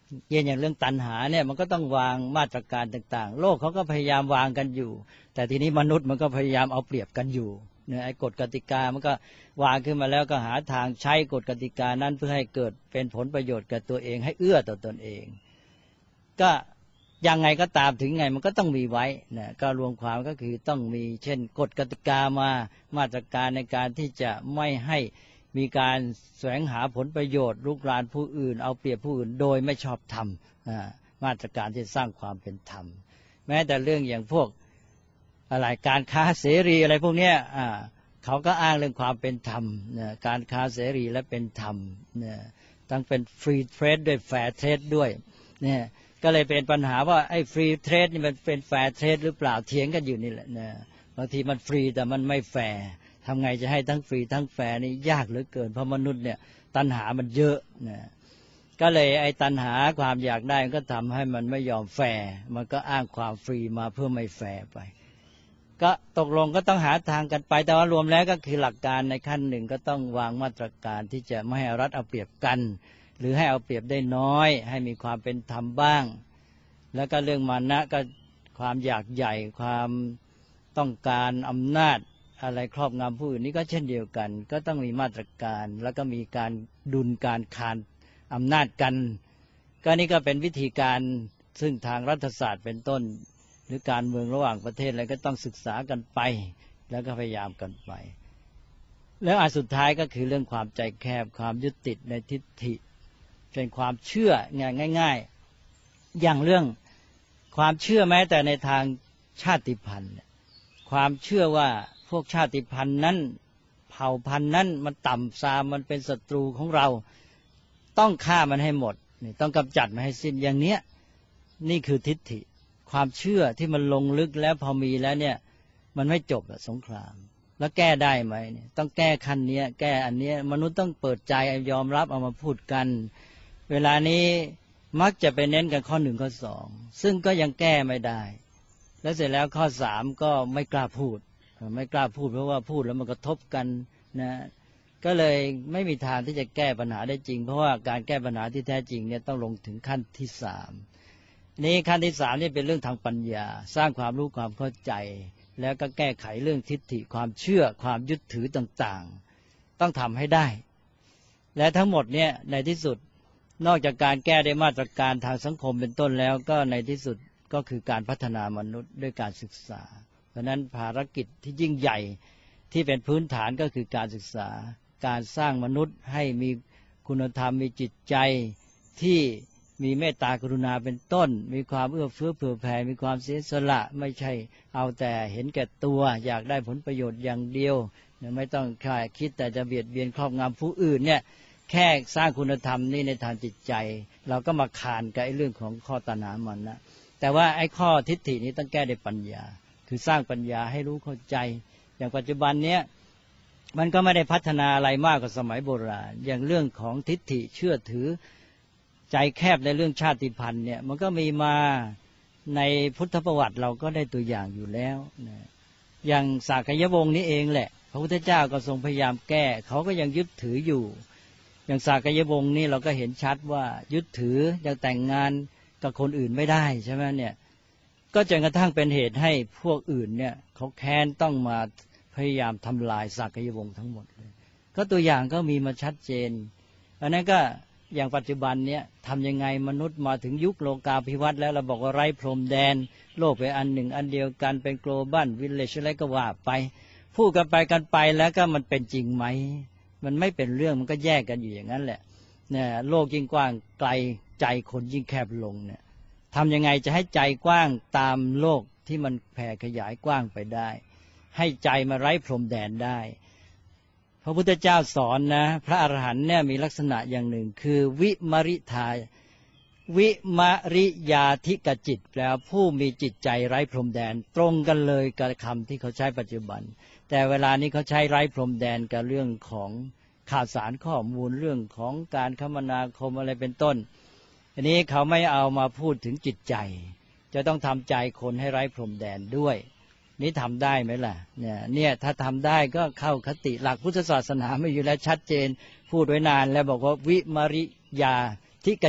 อย่างเรื่องตัณหาเนี่ยมันก็ต้องวางมาตรการต่างๆโลกเขาก็พยายามวางกันอยู่แต่ทีนี้มนุษย์มันก็พยายามเอาเปรียบกันอยู่เนี่ยไอ้กฎกติกามันก็วางขึ้นมาแล้วก็หาทางใช้กฎกติกานั้นเพื่อให้เกิดเป็นผลประโยชน์กับตัวเองให้เอื้อต่อตนเองก็ยังไงก็ตามถึงไงมันก็ต้องมีไว้นะก็รวมความก็คือต้องมีเช่นกฎกติกามาตรการในการที่จะไม่ให้มีการแสวงหาผลประโยชน์ลุกรานผู้อื่นเอาเปรียบผู้อื่นโดยไม่ชอบธรรมมาตรการที่สร้างความเป็นธรรมแม้แต่เรื่องอย่างพวกอะไรการค้าเสรีอะไรพวกนี้เขาก็อ้างเรื่องความเป็นธรรมการค้าเสรีและเป็นธรรมต้องเป็นฟรีเทรดด้วยแฟร์เทรดด้วยเนี่ยก็เลยเป็นปัญหาว่าไอ้ฟรีเทรดนี่มันเป็นแฟร์เทรดหรือเปล่าเถียงกันอยู่นี่แหละนะบางทีมันฟรีแต่มันไม่แฟร์ทำไงจะให้ทั้งฟรีทั้งแฟร์นี่ยากเหลือเกินเพราะมนุษย์เนี่ยตัณหามันเยอะนะก็เลยไอ้ตัณหาความอยากได้ก็ทำให้มันไม่ยอมแฟร์มันก็อ้างความฟรีมาเพื่อไม่แฟร์ไปก็ตกลงก็ต้องหาทางกันไปแต่ว่ารวมแล้วก็คือหลักการในขั้นหนึ่งก็ต้องวางมาตรการที่จะไม่ให้รัฐเอาเปรียบกันหรือให้เอาเปรียบได้น้อยให้มีความเป็นธรรมบ้างแล้วก็เรื่องมานะก็ความอยากใหญ่ความต้องการอำนาจอะไรครอบงำผู้อื่นนี่ก็เช่นเดียวกันก็ต้องมีมาตรการแล้วก็มีการดุลการคานอำนาจกันก็นี่ก็เป็นวิธีการซึ่งทางรัฐศาสตร์เป็นต้นหรือการเมืองระหว่างประเทศอะไรก็ต้องศึกษากันไปแล้วก็พยายามกันไปแล้วอันสุดท้ายก็คือเรื่องความใจแคบความยึดติดในทิฏฐิเป็นความเชื่อง่ายๆอย่างเรื่องความเชื่อแม้แต่ในทางชาติพันธุ์ความเชื่อว่าพวกชาติพันธุ์นั้นเผ่าพันธุ์นั้นมันต่ำทรามมันเป็นศัตรูของเราต้องฆ่ามันให้หมดต้องกำจัดมันให้สิ้นอย่างเนี้ยนี่คือทิฏฐิความเชื่อที่มันลงลึกแล้วพอมีแล้วเนี่ยมันไม่จบสงครามแล้วแก้ได้ไหมเนี่ยต้องแก้ขั้นนี้แก้อันนี้มนุษย์ต้องเปิดใจยอมรับเอามาพูดกันเวลานี้มักจะไปเน้นกันข้อ1ข้อ2ซึ่งก็ยังแก้ไม่ได้แล้วเสร็จแล้วข้อ3ก็ไม่กล้าพูดเพราะว่าพูดแล้วมันกระทบกันนะก็เลยไม่มีทางที่จะแก้ปัญหาได้จริงเพราะว่าการแก้ปัญหาที่แท้จริงเนี่ยต้องลงถึงขั้นที่3นี้ขั้นที่3นี่เป็นเรื่องทางปัญญาสร้างความรู้ความเข้าใจแล้วก็แก้ไขเรื่องทิฏฐิความเชื่อความยึดถือต่างๆต้องทำให้ได้และทั้งหมดเนี่ยในที่สุดนอกจากการแก้ได้มาตรการทางสังคมเป็นต้นแล้วก็ในที่สุดก็คือการพัฒนามนุษย์ด้วยการศึกษาเพราะนั้นภารกิจที่ยิ่งใหญ่ที่เป็นพื้นฐานก็คือการศึกษาการสร้างมนุษย์ให้มีคุณธรรมมีจิตใจที่มีเมตตากรุณาเป็นต้นมีความเอื้อเฟื้อเผื่อแผ่มีความเสียสละไม่ใช่เอาแต่เห็นแก่ตัวอยากได้ผลประโยชน์อย่างเดียวไม่ต้องคิดแต่จะเบียดเบียนครอบงำผู้อื่นเนี่ยแค่สร้างคุณธรรมนี่ในทางจิตใจเราก็มาขานกับไอ้เรื่องของข้อตัณหามันนะแต่ว่าไอ้ข้อทิฏฐินี้ต้องแก้ด้วยปัญญาคือสร้างปัญญาให้รู้เข้าใจอย่างปัจจุบันเนี้ยมันก็ไม่ได้พัฒนาอะไรมากกว่าสมัยโบราณอย่างเรื่องของทิฏฐิเชื่อถือใจแคบในเรื่องชาติพันธุ์เนี่ยมันก็มีมาในพุทธประวัติเราก็ได้ตัวอย่างอยู่แล้วนะอย่างสากยวงศ์นี้เองแหละพระพุทธเจ้าก็ทรงพยายามแก้เขาก็ยังยึดถืออยู่อย่างสากยวงศ์นี่เราก็เห็นชัดว่ายึดถือยังแต่งงานกับคนอื่นไม่ได้ใช่ไหมเนี่ยก็จนกระทั่งเป็นเหตุให้พวกอื่นเนี่ยเขาแค้นต้องมาพยายามทำลายสากยวงศ์ทั้งหมดเลยก็ตัวอย่างก็มีมาชัดเจนอันนั้นก็อย่างปัจจุบันเนี่ยทำยังไงมนุษย์มาถึงยุคโลกาภิวัตน์แล้วเราบอกว่าไร้พรมแดนโลกเป็นอันหนึ่งอันเดียวกันเป็น global village อะไรก็ว่าไปพูดกันไปแล้วก็มันเป็นจริงไหมมันไม่เป็นเรื่องมันก็แยกกันอยู่อย่างนั้นแหละเนี่ยโลกยิ่งกว้างไกลใจคนยิ่งแคบลงเนี่ยทำยังไงจะให้ใจกว้างตามโลกที่มันแผ่ขยายกว้างไปได้ให้ใจมาไร้พรมแดนได้พระพุทธเจ้าสอนนะพระอรหันต์เนี่ยมีลักษณะอย่างหนึ่งคือวิมริทาวิมริยาธิกจิตแล้วผู้มีจิตใจไร้พรมแดนตรงกันเลยกับคำที่เขาใช้ปัจจุบันแต่เวลานี้เขาใช้ไร้พรมแดนกับเรื่องของข่าวสารข้อมูลเรื่องของการคมนาคมอะไรเป็นต้นอันนี้เขาไม่เอามาพูดถึงจิตใจจะต้องทำใจคนให้ไร้พรมแดนด้วยนี่ทำได้ไหมล่ะเนี่ยถ้าทำได้ก็เข้าคติหลักพุทธศาสนาไม่อยู่แล้วชัดเจนพูดไว้นานแล้วบอกว่าวิมริยาธิกจิต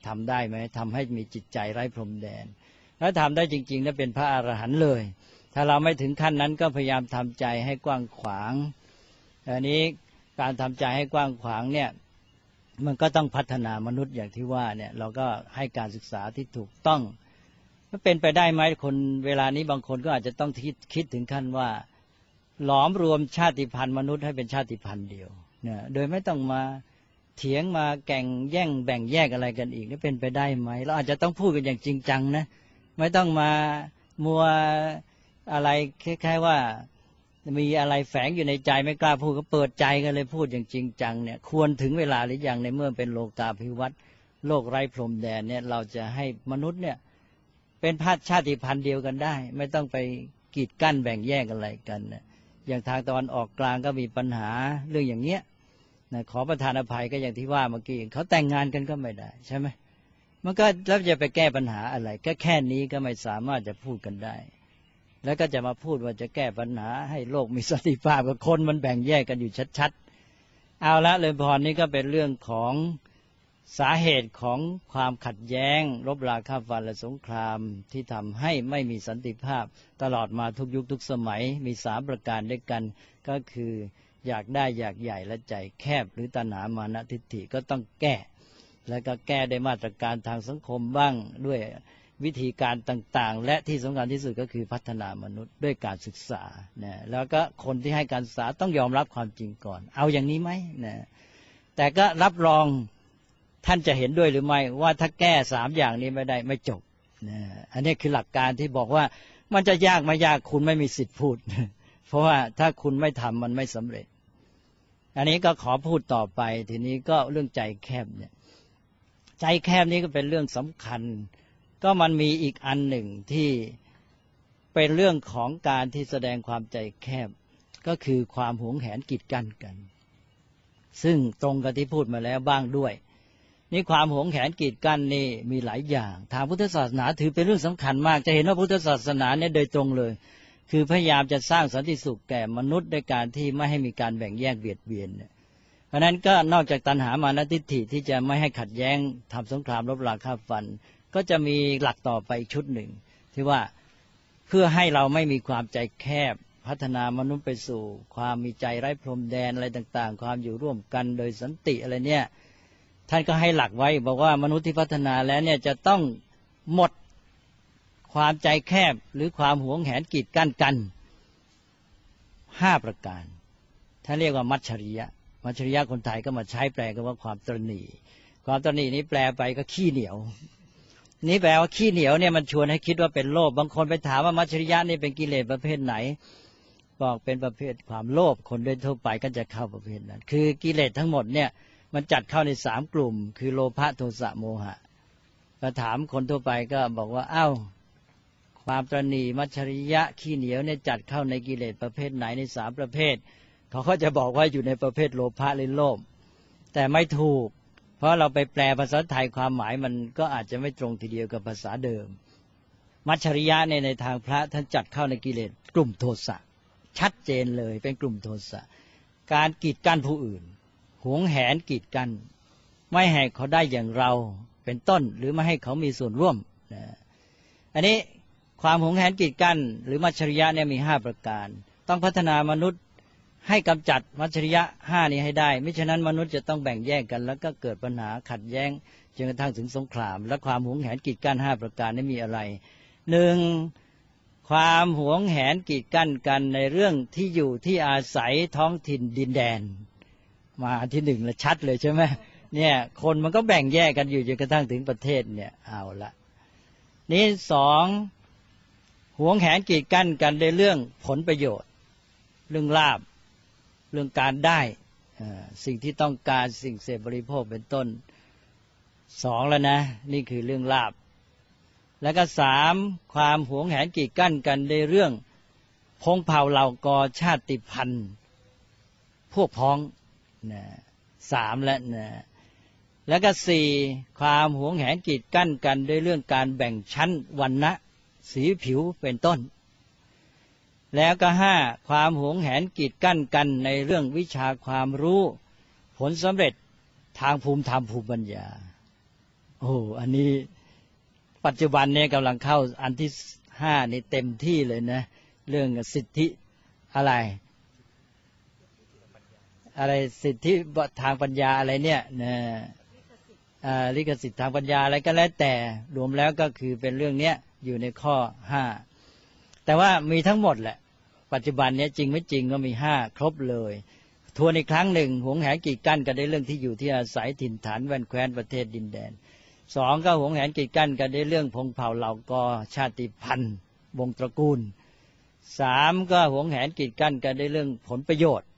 ทำได้ไหมทำให้มีจิตใจไร้พรมแดนถ้าทำได้จริงๆนั่นเป็นพระอรหันต์เลยถ้าเราไม่ถึงขั้นนั้นก็พยายามทำใจให้กว้างขวางอันนี้การทำใจให้กว้างขวางเนี่ยมันก็ต้องพัฒนามนุษย์อย่างที่ว่าเนี่ยเราก็ให้การศึกษาที่ถูกต้องมันเป็นไปได้ไหมคนเวลานี้บางคนก็อาจจะต้องคิดถึงขั้นว่าหลอมรวมชาติพันธุ์มนุษย์ให้เป็นชาติพันธุ์เดียวเนี่ยโดยไม่ต้องมาเถียงมาแข่งแย่งแบ่งแยกอะไรกันอีกนี่เป็นไปได้ไหมเราอาจจะต้องพูดกันอย่างจริงจังนะไม่ต้องมามัวอะไรคล้ายๆว่ามีอะไรแฝงอยู่ในใจไม่กล้าพูดก็เปิดใจกันเลยพูดอย่างจริงจังเนี่ยควรถึงเวลาหรือยังในเมื่อเป็นโลกาภิวัตน์โลกไร้พรมแดนเนี่ยเราจะให้มนุษย์เนี่ยเป็นชาติพันธุ์เดียวกันได้ไม่ต้องไปกีดกั้นแบ่งแยกอะไรกันนะอย่างทางตะวันออกกลางก็มีปัญหาเรื่องอย่างเงี้ยนะขอประทานอภัยก็อย่างที่ว่าเมื่อกี้เขาแต่งงานกันก็ไม่ได้ใช่ไหมมันก็แล้วจะไปแก้ปัญหาอะไรก็แค่นี้ก็ไม่สามารถจะพูดกันได้แล้วก็จะมาพูดว่าจะแก้ปัญหาให้โลกมีสันติภาพกับคนมันแบ่งแยกกันอยู่ชัดๆเอาละเลยพรนี้ก็เป็นเรื่องของสาเหตุของความขัดแย้งรบราฆ่าฟันและสงครามที่ทำให้ไม่มีสันติภาพตลอดมาทุกยุคทุกสมัยมี3ประการด้วยกันก็คืออยากได้อยากใหญ่และใจแคบหรือตัณหามานะทิฏฐิก็ต้องแก้แล้วก็แก้ได้มาตรการทางสังคมบ้างด้วยวิธีการต่างๆและที่สำคัญที่สุดก็คือพัฒนามนุษย์ด้วยการศึกษานะแล้วก็คนที่ให้การศึกษาต้องยอมรับความจริงก่อนเอาอย่างนี้ไหมนะแต่ก็รับรองท่านจะเห็นด้วยหรือไม่ว่าถ้าแก้3อย่างนี้ไม่ได้ไม่จบนะอันนี้คือหลักการที่บอกว่ามันจะยากไม่ยากคุณไม่มีสิทธิ์พูดเพราะว่าถ้าคุณไม่ทำมันไม่สำเร็จอันนี้ก็ขอพูดต่อไปทีนี้ก็เรื่องใจแคบเนี่ยใจแคบนี้ก็เป็นเรื่องสำคัญก็มันมีอีกอันหนึ่งที่เป็นเรื่องของการที่แสดงความใจแคบก็คือความหวงแหนกีดกันกันซึ่งตรงกับที่พูดมาแล้วบ้างด้วยนี่ความหวงแหนกีดกันนี่มีหลายอย่างทางพุทธศาสนาถือเป็นเรื่องสำคัญมากจะเห็นว่าพุทธศาสนาเนี่ยโดยตรงเลยคือพยายามจะสร้างสันติสุขแก่มนุษย์ด้วยการที่ไม่ให้มีการแบ่งแยกเบียดเบียนเพราะนั้นก็นอกจากตัณหามานะทิฏฐิที่จะไม่ให้ขัดแย้งทำสงครามรบราฆ่าฟันก็จะมีหลักต่อไปชุดหนึ่งที่ว่าเพื่อให้เราไม่มีความใจแคบพัฒนามนุษย์ไปสู่ความมีใจไร้พรมแดนอะไรต่างๆความอยู่ร่วมกันโดยสันติอะไรเนี่ยท่านก็ให้หลักไว้บอกว่ามนุษย์ที่พัฒนาแล้วเนี่ยจะต้องหมดความใจแคบหรือความหวงแหนกีดกั้นกัน5ประการท่านเรียกว่ามัจฉริยะมัจฉริยะคนไทยก็มาใช้แปลกันว่าความตระหนี่ความตระหนี่นี้แปลไปก็ขี้เหนียวนี่แปลว่าขี้เหนียวเนี่ยมันชวนให้คิดว่าเป็นโลภบางคนไปถามว่ามัจฉริยะนี่เป็นกิเลสประเภทไหนบอกเป็นประเภทความโลภคนโดยทั่วไปก็จะเข้าประเภทนั้นคือกิเลสทั้งหมดเนี่ยมันจัดเข้าใน3กลุ่มคือโลภะโทสะโมหะก็ถามคนทั่วไปก็บอกว่าอ้าวความตระหนี่มัจฉริยะขี้เหนียวเนี่ยจัดเข้าในกิเลสประเภทไหนใน3ประเภทเขาก็จะบอกว่าอยู่ในประเภทโลภะหรือโลภแต่ไม่ถูกเพราะเราไปแปลภาษาไทยความหมายมันก็อาจจะไม่ตรงทีเดียวกับภาษาเดิมมัจฉริยะในทางพระท่านจัดเข้าในกิเลสกลุ่มโทสะชัดเจนเลยเป็นกลุ่มโทสะการกีดกันผู้อื่นหวงแหนกีดกันไม่ให้เขาได้อย่างเราเป็นต้นหรือไม่ให้เขามีส่วนร่วมอันนี้ความหวงแหนกีดกันหรือมัจฉริยะเนี่ยมี5ประการต้องพัฒนามนุษย์ให้กำจัดมัจฉริยะ5นี้ให้ได้มิฉะนั้นมนุษย์จะต้องแบ่งแยกกันแล้วก็เกิดปัญหาขัดแย้งจนกระทั่งถึงสงครามและความหวงแหนกีดกัน5ประการนี้มีอะไร1ความหวงแหนกีดกันกันในเรื่องที่อยู่ที่อาศัยท้องถิ่นดินแดนมาที่1แล้วชัดเลยใช่ไหมเนี่ยคนมันก็แบ่งแยกกันอยู่จนกระทั่งถึงประเทศเนี่ยเอาละนี่2หวงแหนกีดกันกันในเรื่องผลประโยชน์เรื่องลาภเรื่องการได้สิ่งที่ต้องการสิ่งเสพบริโภคเป็นต้น2แล้วนะนี่คือเรื่องลาภแล้วก็3ความหวงแหนกีดกั้นกันในเรื่องพงเผ่าเหล่ากอชาติพันธุ์พวกพ้องนะ3แล้วนะแล้วก็4ความหวงแหนกีดกั้นกันในเรื่องการแบ่งชั้นวรรณะสีผิวเป็นต้นแล้วก็5ความหวงแหนกีดกั้นกันในเรื่องวิชาความรู้ผลสำเร็จทางภูมิธรรมภูมิปัญญาโอ้อันนี้ปัจจุบันเนี่ยกำลังเข้าอันที่5นี่เต็มที่เลยนะเรื่องสิทธิอะไรสิทธิทางปัญญาอะไรเนี่ยนะลิขสิทธิ์ทางปัญญาอะไรก็แล้วแต่รวมแล้วก็คือเป็นเรื่องเนี้ยอยู่ในข้อ5แต่ว่ามีทั้งหมดแหละปัจจุบันเนี้ยจริงไม่จริงก็มี5ครบเลยทวนอีกครั้งหนึ่งหวงแหนกีดกั้นกันในเรื่องที่อยู่ที่อาศัยถิ่นฐานแว่นแคว้นประเทศดินแดน2ก็หวงแหนกีดกั้นกันในเรื่องพงเผ่าเหล่ากอชาติพันธุ์วงตระกูล3ก็หวงแหนกีดกั้นกันในเรื่องผลประโยชน์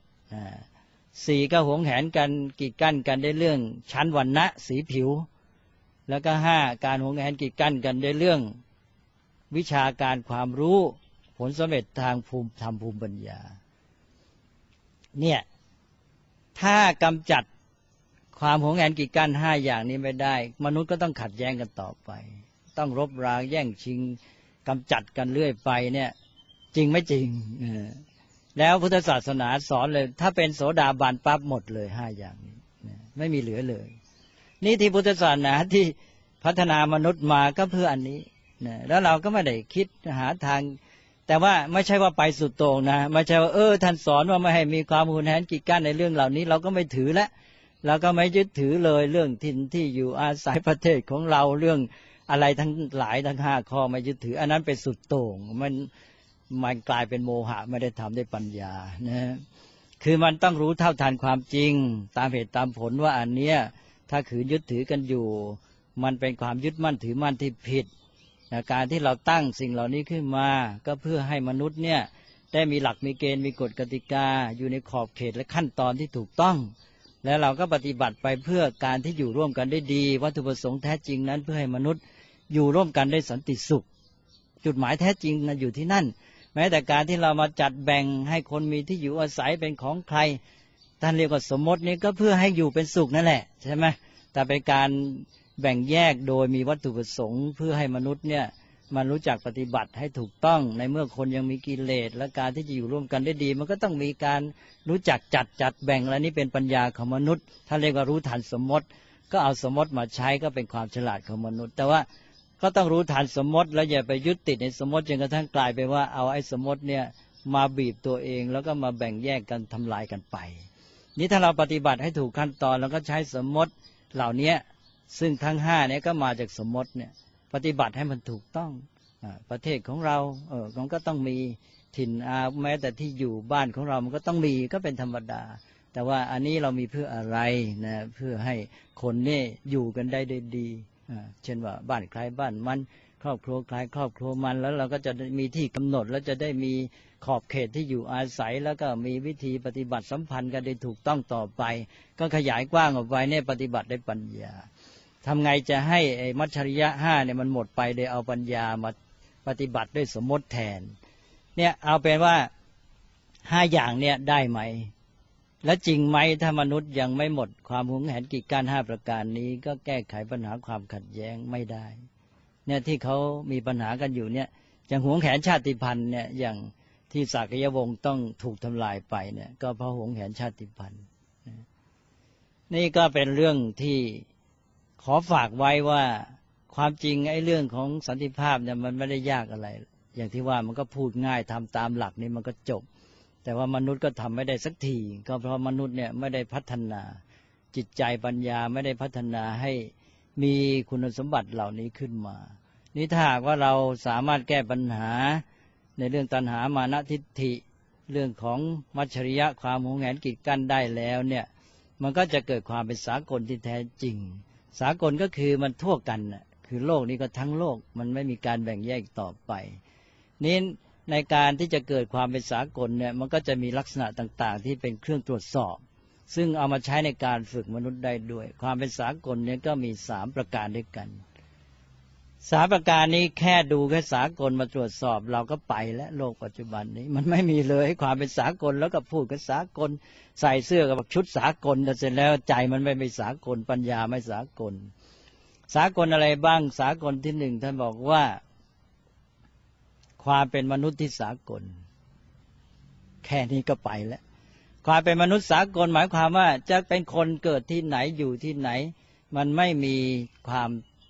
4ก็หวงแหนกันกีดกั้นกันในเรื่องชั้นวรรณะสีผิวแล้วก็5การหวงแหนกีดกั้นกันในเรื่องวิชาการความรู้ผลสำเร็จทางภูมิปัญญาเนี่ยถ้ากำจัดความหวงแหนกีดกั้น5อย่างนี้ไม่ได้มนุษย์ก็ต้องขัดแย้งกันต่อไปต้องรบราแย่งชิงกำจัดกันเรื่อยไปเนี่ยจริงไม่จริงแล้วพุทธศาสนาสอนเลยถ้าเป็นโสดาบันปั๊บหมดเลย5อย่างนี้ไม่มีเหลือเลยนี่ที่พุทธศาสนาที่พัฒนามนุษย์มาก็เพื่ออันนี้แล้วเราก็ไม่ได้คิดหาทางแต่ว่าไม่ใช่ว่าไปสุดโต่งนะไม่ใช่ว่าท่านสอนว่าไม่ให้มีความหุนแหนกีดกั้นในเรื่องเหล่านี้เราก็ไม่ถือแล้วเราก็ไม่ยึดถือเลยเรื่องถิ่นที่อยู่อาศัยประเทศของเราเรื่องอะไรทั้งหลายทั้ง5ข้อไม่ยึดถืออันนั้นเป็นสุดโต่งมันกลายเป็นโมหะไม่ได้ทำด้วยปัญญานะคือมันต้องรู้เท่าทันความจริงตามเหตุตามผลว่าอันเนี้ยถ้าขืนยึดถือกันอยู่มันเป็นความยึดมั่นถือมั่นที่ผิดการที่เราตั้งสิ่งเหล่านี้ขึ้นมาก็เพื่อให้มนุษย์เนี่ยได้มีหลักมีเกณฑ์มีกฎกติกาอยู่ในขอบเขตและขั้นตอนที่ถูกต้องแล้วเราก็ปฏิบัติไปเพื่อการที่อยู่ร่วมกันได้ดีวัตถุประสงค์แท้จริงนั้นเพื่อให้มนุษย์อยู่ร่วมกันได้สันติสุขจุดหมายแท้จริงนั้นอยู่ที่นั่นแม้แต่การที่เรามาจัดแบ่งให้คนมีที่อยู่อาศัยเป็นของใครท่านเรียกว่าสมมตินี้ก็เพื่อให้อยู่เป็นสุขนั่นแหละใช่ไหมแต่เป็นการแบ่งแยกโดยมีวัตถุประสงค์เพื่อให้มนุษย์เนี่ยมันรู้จักปฏิบัติให้ถูกต้องในเมื่อคนยังมีกิเลสและการที่จะอยู่ร่วมกันได้ดีมันก็ต้องมีการรู้จักจัดแบ่งและนี่เป็นปัญญาของมนุษย์ท่านเรียกว่ารู้ทันสมมติก็เอาสมมติมาใช้ก็เป็นความฉลาดของมนุษย์แต่ว่าก็ต้องรู้ทันสมมติแล้วอย่าไปยึดติดในสมมติจนกระทั่งกลายไปว่าเอาไอ้สมมติเนี่ยมาบีบตัวเองแล้วก็มาแบ่งแยกกันทำลายกันไปนี่ถ้าเราปฏิบัติให้ถูกขั้นตอนแล้วก็ใช้สมมติเหล่านี้ซึ่งทั้ง5เนี่ยก็มาจากสมมติเนี่ยปฏิบัติให้มันถูกต้องประเทศของเรามันก็ต้องมีถิ่นแม้แต่ที่อยู่บ้านของเรามันก็ต้องมีก็เป็นธรรมดาแต่ว่าอันนี้เรามีเพื่ออะไรนะเพื่อให้คนนี่อยู่กันได้ดีเช่นว่าบ้านใครบ้านมันครอบครัวใครครอบครัวมันแล้วเราก็จะมีที่กำหนดแล้วจะได้มีขอบเขตที่อยู่อาศัยแล้วก็มีวิธีปฏิบัติสัมพันธ์กันได้ถูกต้องต่อไปก็ขยายกว้างออกไปเนี่ยปฏิบัติได้ปัญญาทำไงจะให้ไอ้มัจฉริยะ5เนี่ยมันหมดไปโดยเอาปัญญามาปฏิบัติด้วยสมมติแทนเนี่ยเอาเป็นว่า5อย่างเนี่ยได้ไหมและจริงไหมถ้ามนุษย์ยังไม่หมดความหวงแหนกีดกั้น5ประการนี้ก็แก้ไขปัญหาความขัดแย้งไม่ได้เนี่ยที่เขามีปัญหากันอยู่เนี่ยอย่างหวงแหนชาติพันธุ์เนี่ยอย่างที่สากยวงศ์ต้องถูกทำลายไปเนี่ยก็เพราะหวงแหนชาติพันธุ์นี่ก็เป็นเรื่องที่ขอฝากไว้ว่าความจริงไอ้เรื่องของสันติภาพเนี่ยมันไม่ได้ยากอะไรอย่างที่ว่ามันก็พูดง่ายทำตามหลักนี้มันก็จบแต่ว่ามนุษย์ก็ทำไม่ได้สักทีก็เพราะมนุษย์เนี่ยไม่ได้พัฒนาจิตใจปัญญาไม่ได้พัฒนาให้มีคุณสมบัติเหล่านี้ขึ้นมานี่ถ้าหากว่าเราสามารถแก้ปัญหาในเรื่องตัณหามานะทิฏฐิเรื่องของมัจฉริยะความหวงแหนกีดกั้นได้แล้วเนี่ยมันก็จะเกิดความเป็นสากลที่แท้จริงสากลก็คือมันทั่วกันคือโลกนี้ก็ทั้งโลกมันไม่มีการแบ่งแยกต่อไปนี้ในการที่จะเกิดความเป็นสากลเนี่ยมันก็จะมีลักษณะต่างๆที่เป็นเครื่องตรวจสอบซึ่งเอามาใช้ในการฝึกมนุษย์ได้ด้วยความเป็นสากลเนี่ยก็มี3ประการด้วยกัน3ประการนี้แค่ดูแค่สากลมาตรวจสอบเราก็ไปแล้วโลกปัจจุบันนี้มันไม่มีเลยความเป็นสากลแล้วก็พูดกันสากลใส่เสื้อกับชุดสากลแต่เสร็จแล้วใจมันไม่เป็นสากลปัญญาไม่สากลสากลอะไรบ้างสากลที่1ท่านบอกว่าความเป็นมนุษย์ที่สากลแค่นี้ก็ไปแล้วความเป็นมนุษย์สากลหมายความว่าจะเป็นคนเกิดที่ไหนอยู่ที่ไหนมันไม่มีความ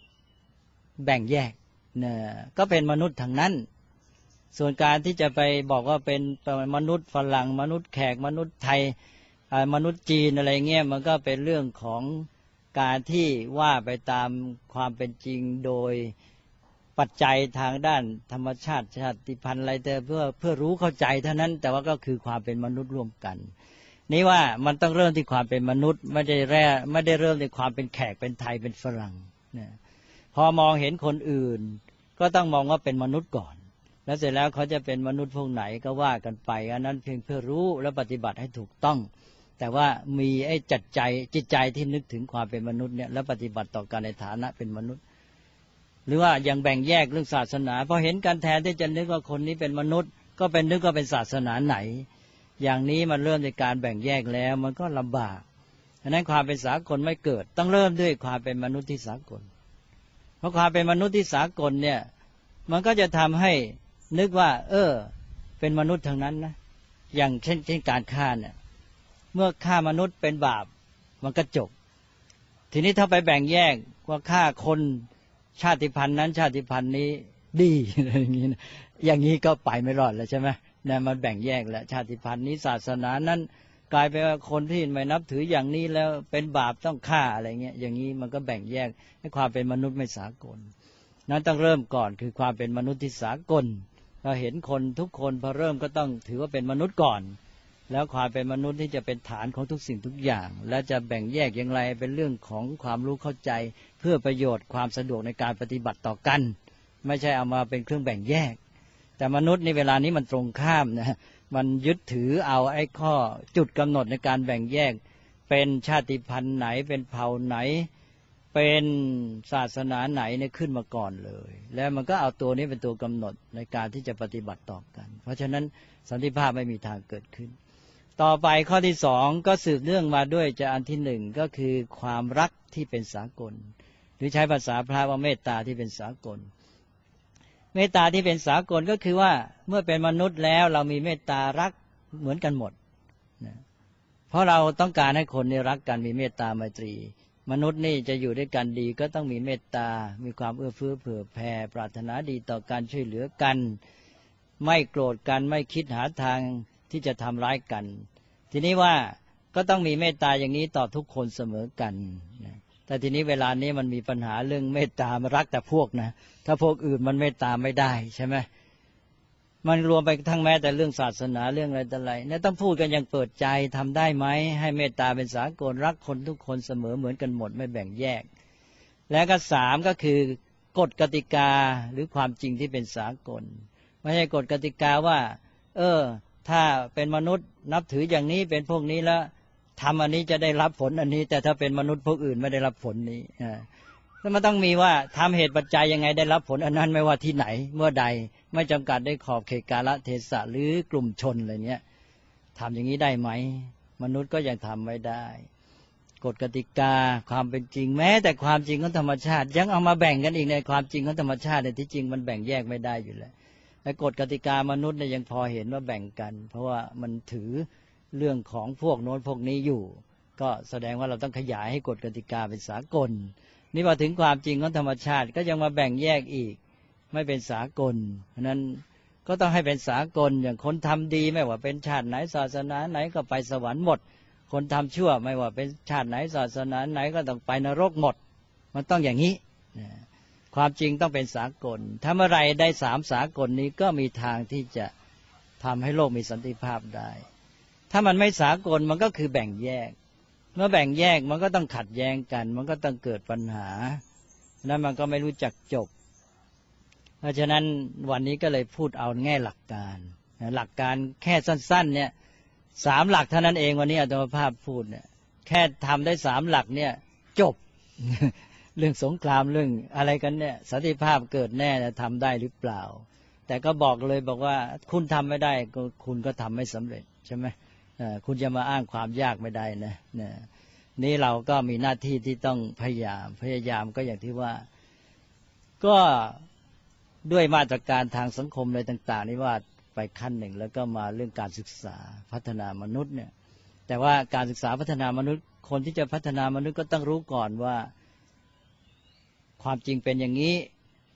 แบ่งแยกนะก็เป็นมนุษย์ทั้งนั้นส่วนการที่จะไปบอกว่าเป็นมนุษย์ฝรั่งมนุษย์แขกมนุษย์ไทยมนุษย์จีนอะไรเงี้ยมันก็เป็นเรื่องของการที่ว่าไปตามความเป็นจริงโดยปัจจัยทางด้านธรรมชาติชาติพันธุ์อะไรแต่เพื่อรู้เข้าใจเท่านั้นแต่ว่าก็คือความเป็นมนุษย์ร่วมกันนี่ว่ามันต้องเริ่มที่ความเป็นมนุษย์ไม่ได้เริ่มที่ความเป็นแขกเป็นไทยเป็นฝรั่งนะพอมองเห็นคนอื่นก็ต้องมองว่าเป็นมนุษย์ก่อนแล้วเสร็จแล้วเขาจะเป็นมนุษย์พวกไหนก็ว่ากันไปอันนั้นเพียงเพื่อรู้และปฏิบัติให้ถูกต้องแต่ว่ามีไอ้จิตใจที่นึกถึงความเป็นมนุษย์เนี่ยแล้วปฏิบัติต่อกันในฐานะเป็นมนุษย์หรือว่ายังแบ่งแยกเรื่องศาสนาพอเห็นกันแทนที่จะนึกว่าคนนี้เป็นมนุษย์ก็เป็นนึกว่าเป็นศาสนาไหนอย่างนี้มันเริ่มในการแบ่งแยกแล้วมันก็ลำบากฉะนั้นความเป็นสากลไม่เกิดต้องเริ่มด้วยความเป็นมนุษย์ที่สากลเพราะความเป็นมนุษย์ที่สากลเนี่ยมันก็จะทำให้นึกว่าเป็นมนุษย์ทั้งนั้นนะอย่างเช่นการฆ่าเนี่ยเมื่อฆ่ามนุษย์เป็นบาปมันก็จบทีนี้ถ้าไปแบ่งแยกว่าฆ่าคนชาติพันธุ์นั้นชาติพันธุ์นี้ดีอย่างนี้ก็ไปไม่รอดแล้วใช่ไหมเนี่ยมันแบ่งแยกแล้วชาติพันธุ์นี้ศาสนานั้นกลายเป็นว่าคนที่ไม่นับถืออย่างนี้แล้วเป็นบาปต้องฆ่าอะไรเงี้ยอย่างนี้มันก็แบ่งแยกให้ความเป็นมนุษย์ไม่สากลนั้นต้องเริ่มก่อนคือความเป็นมนุษย์ที่สากลพอเห็นคนทุกคนพอเริ่มก็ต้องถือว่าเป็นมนุษย์ก่อนแล้วความเป็นมนุษย์ที่จะเป็นฐานของทุกสิ่งทุกอย่างและจะแบ่งแยกอย่างไรเป็นเรื่องของความรู้เข้าใจเพื่อประโยชน์ความสะดวกในการปฏิบัติต่อกันไม่ใช่เอามาเป็นเครื่องแบ่งแยกแต่มนุษย์ในเวลานี้มันตรงข้ามนะมันยึดถือเอาไอ้ข้อจุดกำหนดในการแบ่งแยกเป็นชาติพันธุ์ไหนเป็นเผ่าไหนเป็นศาสนาไหนเนี่ยขึ้นมาก่อนเลยแล้วมันก็เอาตัวนี้เป็นตัวกำหนดในการที่จะปฏิบัติต่อกันเพราะฉะนั้นสันติภาพไม่มีทางเกิดขึ้นต่อไปข้อที่สองก็สืบเนื่องมาด้วยจากอันที่หนึ่งก็คือความรักที่เป็นสากลหรือใช้ภาษาพระว่าเมตตาที่เป็นสากลเมตตาที่เป็นสากลก็คือว่าเมื่อเป็นมนุษย์แล้วเรามีเมตตารักเหมือนกันหมดนะเพราะเราต้องการให้คนนี่รักกันมีเมตตาไมตรีมนุษย์นี่จะอยู่ด้วยกันดีก็ต้องมีเมตตามีความเอื้อเฟื้อเผื่อแผ่ปรารถนาดีต่อการช่วยเหลือกันไม่โกรธกันไม่คิดหาทางที่จะทำร้ายกันทีนี้ว่าก็ต้องมีเมตตาอย่างนี้ต่อทุกคนเสมอกันนะแต่ทีนี้เวลานี้มันมีปัญหาเรื่องเมตตามันรักแต่พวกนะถ้าพวกอื่นมันเมตตาไม่ได้ใช่ไหมมันรวมไปทั้งแม้แต่เรื่องศาสนาเรื่องอะไรต่ออะไรเนี่ยต้องพูดกันอย่างเปิดใจทำได้ไหมให้เมตตาเป็นสากลรักคนทุกคนเสมอเหมือนกันหมดไม่แบ่งแยกและก็สามก็คือกฎกติกาหรือความจริงที่เป็นสากลไม่ใช่กฎกติกาว่าถ้าเป็นมนุษย์นับถืออย่างนี้เป็นพวกนี้แล้วทำอันนี้จะได้รับผลอันนี้แต่ถ้าเป็นมนุษย์พวกอื่นไม่ได้รับผลนี้แล้วมันต้องมีว่าทำเหตุปัจจัยยังไงได้รับผลอันนั้นไม่ว่าที่ไหนเมื่อใดไม่จำกัดได้ขอบเขตกาลเทศะหรือกลุ่มชนอะไรเนี้ยทำอย่างนี้ได้ไหมมนุษย์ก็ยังทำไม่ได้กฎกติกาความเป็นจริงแม้แต่ความจริงของธรรมชาติยังเอามาแบ่งกันอีกในความจริงของธรรมชาติในที่จริงมันแบ่งแยกไม่ได้อยู่แล้วแต่กฎกติกามนุษย์เนี่ยยังพอเห็นว่าแบ่งกันเพราะว่ามันถือเรื่องของพวกโน้นพวกนี้อยู่ก็แสดงว่าเราต้องขยายให้กฎกติกาเป็นสากลนี่พอถึงความจริงของธรรมชาติก็ยังมาแบ่งแยกอีกไม่เป็นสากลเพราะนั้นก็ต้องให้เป็นสากลอย่างคนทำดีไม่ว่าเป็นชาติไหนศาสนาไหนก็ไปสวรรค์หมดคนทำชั่วไม่ว่าเป็นชาติไหนศาสนาไหนก็ต้องไปนรกหมดมันต้องอย่างนี้ความจริงต้องเป็นสากลถ้าเมื่อไรได้สามสากลนี้ก็มีทางที่จะทำให้โลกมีสันติภาพได้ถ้ามันไม่สากลมันก็คือแบ่งแยกเมื่อแบ่งแยกมันก็ต้องขัดแย้งกันมันก็ต้องเกิดปัญหาแล้วมันก็ไม่รู้จักจบเพราะฉะนั้นวันนี้ก็เลยพูดเอาแง่หลักการแค่สั้นๆเนี่ยสามหลักเท่านั้นเองวันนี้อาตมาภาพพูดเนี่ยแค่ทำได้สามหลักเนี่ยจบ เรื่องสงครามเรื่องอะไรกันเนี่ยสันติภาพเกิดแน่จะทำได้หรือเปล่าแต่ก็บอกเลยบอกว่าคุณทำไม่ได้คุณก็ทำไม่สำเร็จใช่ไหมคุณจะมาอ้างความยากไม่ได้นะนี่เราก็มีหน้าที่ที่ต้องพยายามก็อย่างที่ว่าก็ด้วยมาตรการทางสังคมอะไรต่างๆนี่ว่าไปขั้นหนึ่งแล้วก็มาเรื่องการศึกษาพัฒนามนุษย์เนี่ยแต่ว่าการศึกษาพัฒนามนุษย์คนที่จะพัฒนามนุษย์ก็ต้องรู้ก่อนว่าความจริงเป็นอย่างนี้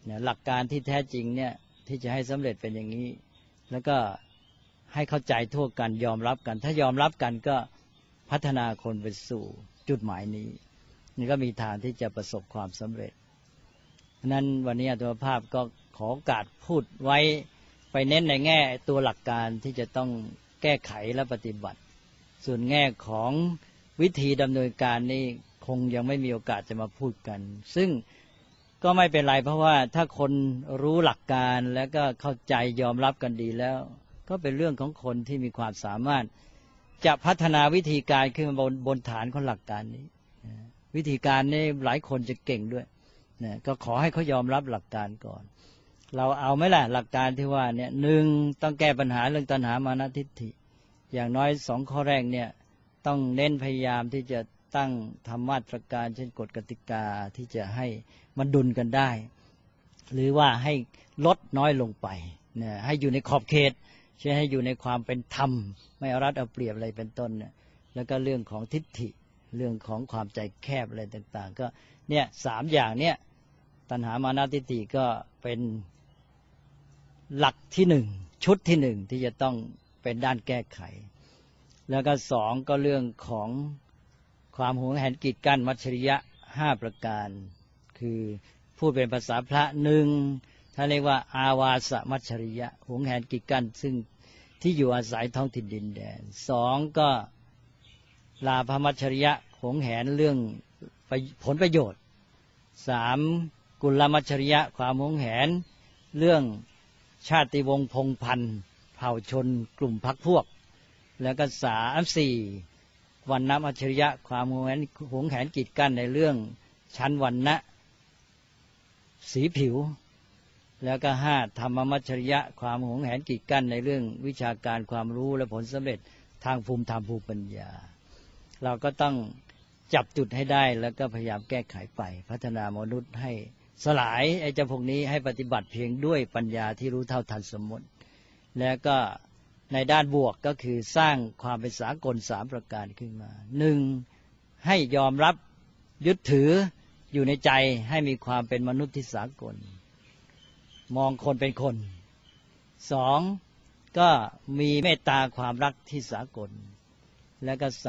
เนี่ยหลักการที่แท้จริงเนี่ยที่จะให้สำเร็จเป็นอย่างนี้แล้วก็ให้เข้าใจทั่วกันยอมรับกันถ้ายอมรับกันก็พัฒนาคนไปสู่จุดหมายนี้นี่ก็มีทางที่จะประสบความสำเร็จนั้นวันนี้อาตมาภาพก็ขอโอกาสพูดไว้ไปเน้นในแง่ตัวหลักการที่จะต้องแก้ไขและปฏิบัติส่วนแง่ของวิธีดำเนินการนี่คงยังไม่มีโอกาสจะมาพูดกันซึ่งก็ไม่เป็นไรเพราะว่าถ้าคนรู้หลักการแล้วก็เข้าใจยอมรับกันดีแล้วก็เป็นเรื่องของคนที่มีความสามารถจะพัฒนาวิธีการขึ้นมาบนฐานของหลักการนี้วิธีการนี้หลายคนจะเก่งด้วยก็ขอให้เขายอมรับหลักการก่อนเราเอาไหมล่ะหลักการที่ว่าเนี่ยหนึ่งต้องแก้ปัญหาเรื่องตัณหามานะทิฏฐิอย่างน้อย2ข้อแรกเนี่ยต้องเน้นพยายามที่จะตั้งทำมาตรการเช่นกฎกติกาที่จะให้มันดุลกันได้หรือว่าให้ลดน้อยลงไปเนี่ยให้อยู่ในขอบเขตเช่นให้อยู่ในความเป็นธรรมไม่เอารัดเอาเปรียบอะไรเป็นต้นเนี่ยแล้วก็เรื่องของทิฏฐิเรื่องของความใจแคบอะไรต่างๆก็เนี่ย3อย่างเนี่ยตัณหามานะทิฏฐิก็เป็นหลักที่1ชุดที่1ที่จะต้องเป็นด้านแก้ไขแล้วก็2ก็เรื่องของความหวงแหนกีดกั้นมัจฉริยะ5ประการคือพูดเป็นภาษาพระ1ท่านเรียกว่าอาวาสมัจฉริยะหวงแหนกีดกั้นซึ่งที่อยู่อาศัยท้องถิ่นดินแดน2ก็ลาภมัจฉริยะหวงแหนเรื่องผลประโยชน์3กุลมัจฉริยะความหวงแหนเรื่องชาติวงศ์พงศ์พันธุ์เผ่าชนกลุ่มพรรคพวกแล้วก็4วรรณมัจฉริยะความหวงแหนกีดกั้นในเรื่องชั้นวรรณะสีผิวแล้วก็5ธรรมมัจฉริยะความหวงแหนกีดกั้นในเรื่องวิชาการความรู้และผลสำเร็จทางภูมิธรรมภูมิปัญญาเราก็ต้องจับจุดให้ได้แล้วก็พยายามแก้ไขไปพัฒนามนุษย์ให้สลายไอ้เจ้าพวกนี้ให้ปฏิบัติเพียงด้วยปัญญาที่รู้เท่าทันสมมติแล้วก็ในด้านบวกก็คือสร้างความเป็นสากล3ประการขึ้นมา1ให้ยอมรับยึดถืออยู่ในใจให้มีความเป็นมนุษย์ที่สากลมองคนเป็นคน2ก็มีเมตตาความรักที่สากลแล้วก็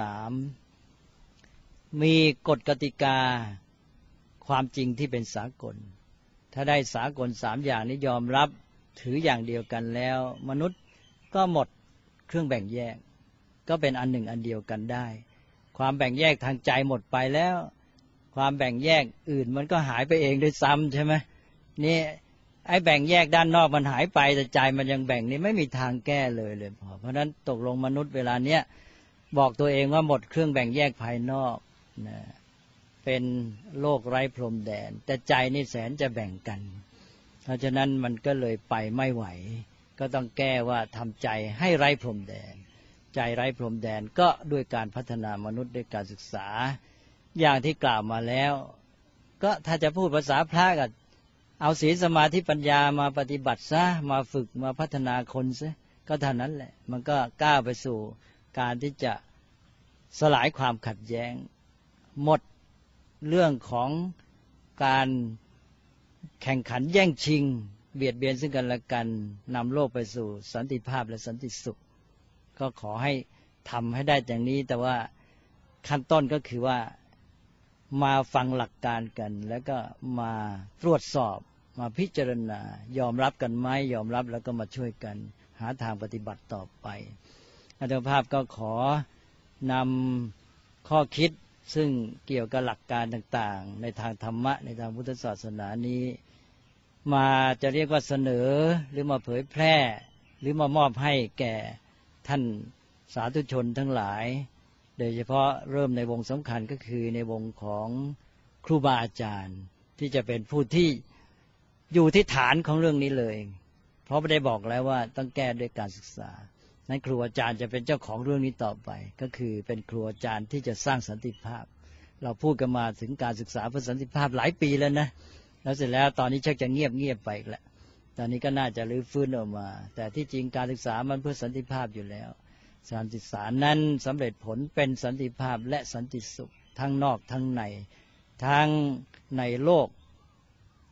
3มีกฎกติกาความจริงที่เป็นสากลถ้าได้สากล3อย่างนี้ยอมรับถืออย่างเดียวกันแล้วมนุษย์ก็หมดเครื่องแบ่งแยกก็เป็นอันหนึ่งอันเดียวกันได้ความแบ่งแยกทางใจหมดไปแล้วความแบ่งแยกอื่นมันก็หายไปเองด้วยซ้ำใช่ไหมนี่ไอ้แบ่งแยกด้านนอกมันหายไปแต่ใจมันยังแบ่งนี่ไม่มีทางแก้เลยเพราะฉะนั้นตกลงมนุษย์เวลาเนี้ยบอกตัวเองว่าหมดเครื่องแบ่งแยกภายนอกนะเป็นโลกไร้พรมแดนแต่ใจนี่แสนจะแบ่งกันเพราะฉะนั้นมันก็เลยไปไม่ไหวก็ต้องแก้ว่าทำใจให้ไร้พรมแดนใจไร้พรมแดนก็ด้วยการพัฒนามนุษย์ด้วยการศึกษาอย่างที่กล่าวมาแล้วก็ถ้าจะพูดภาษาพระก็เอาศีลสมาธิปัญญามาปฏิบัติซะมาฝึกมาพัฒนาคนซะก็เท่านั้นแหละมันก็ก้าวไปสู่การที่จะสลายความขัดแย้งหมดเรื่องของการแข่งขันแย่งชิงเบียดเบียนซึ่งกันและกันนำโลกไปสู่สันติภาพและสันติสุขก็ขอให้ทำให้ได้อย่างนี้แต่ว่าขั้นต้นก็คือว่ามาฟังหลักการกันแล้วก็มาตรวจสอบมาพิจารณายอมรับกันไหมยอมรับแล้วก็มาช่วยกันหาทางปฏิบัติต่อไปอาตมาภาพก็ขอนำข้อคิดซึ่งเกี่ยวกับหลักการต่างๆในทางธรรมะในทางพุทธศาสนานี้มาจะเรียกว่าเสนอหรือมาเผยแพร่หรือมามอบให้แก่ท่านสาธุชนทั้งหลายโดยเฉพาะเริ่มในวงสำคัญก็คือในวงของครูบาอาจารย์ที่จะเป็นผู้ที่อยู่ที่ฐานของเรื่องนี้เลยเพราะไม่ได้บอกแล้วว่าต้องแก้ด้วยการศึกษานั้นครูอาจารย์จะเป็นเจ้าของเรื่องนี้ต่อไปก็คือเป็นครูอาจารย์ที่จะสร้างสันติภาพเราพูดกันมาถึงการศึกษาเพื่อสันติภาพหลายปีแล้วนะแล้วเสร็จแล้วตอนนี้ชักจะเงียบไปอีกแล้วตอนนี้ก็น่าจะรื้อฟื้นออกมาแต่ที่จริงการศึกษามันเพื่อสันติภาพอยู่แล้วสันติศึกษานั้นสำเร็จผลเป็นสันติภาพและสันติสุขทั้งนอกทั้งในทั้งในโลก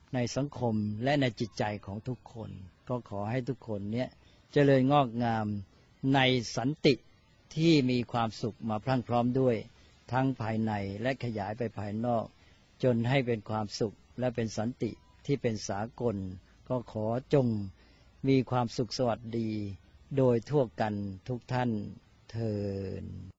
ในสังคมและในจิตใจของทุกคนก็ขอให้ทุกคนเนี่ยเจริญงอกงามในสันติที่มีความสุขมาพรั่งพร้อมด้วยทั้งภายในและขยายไปภายนอกจนให้เป็นความสุขและเป็นสันติที่เป็นสากลก็ขอจงมีความสุขสวัสดีโดยทั่วกันทุกท่านเทอญ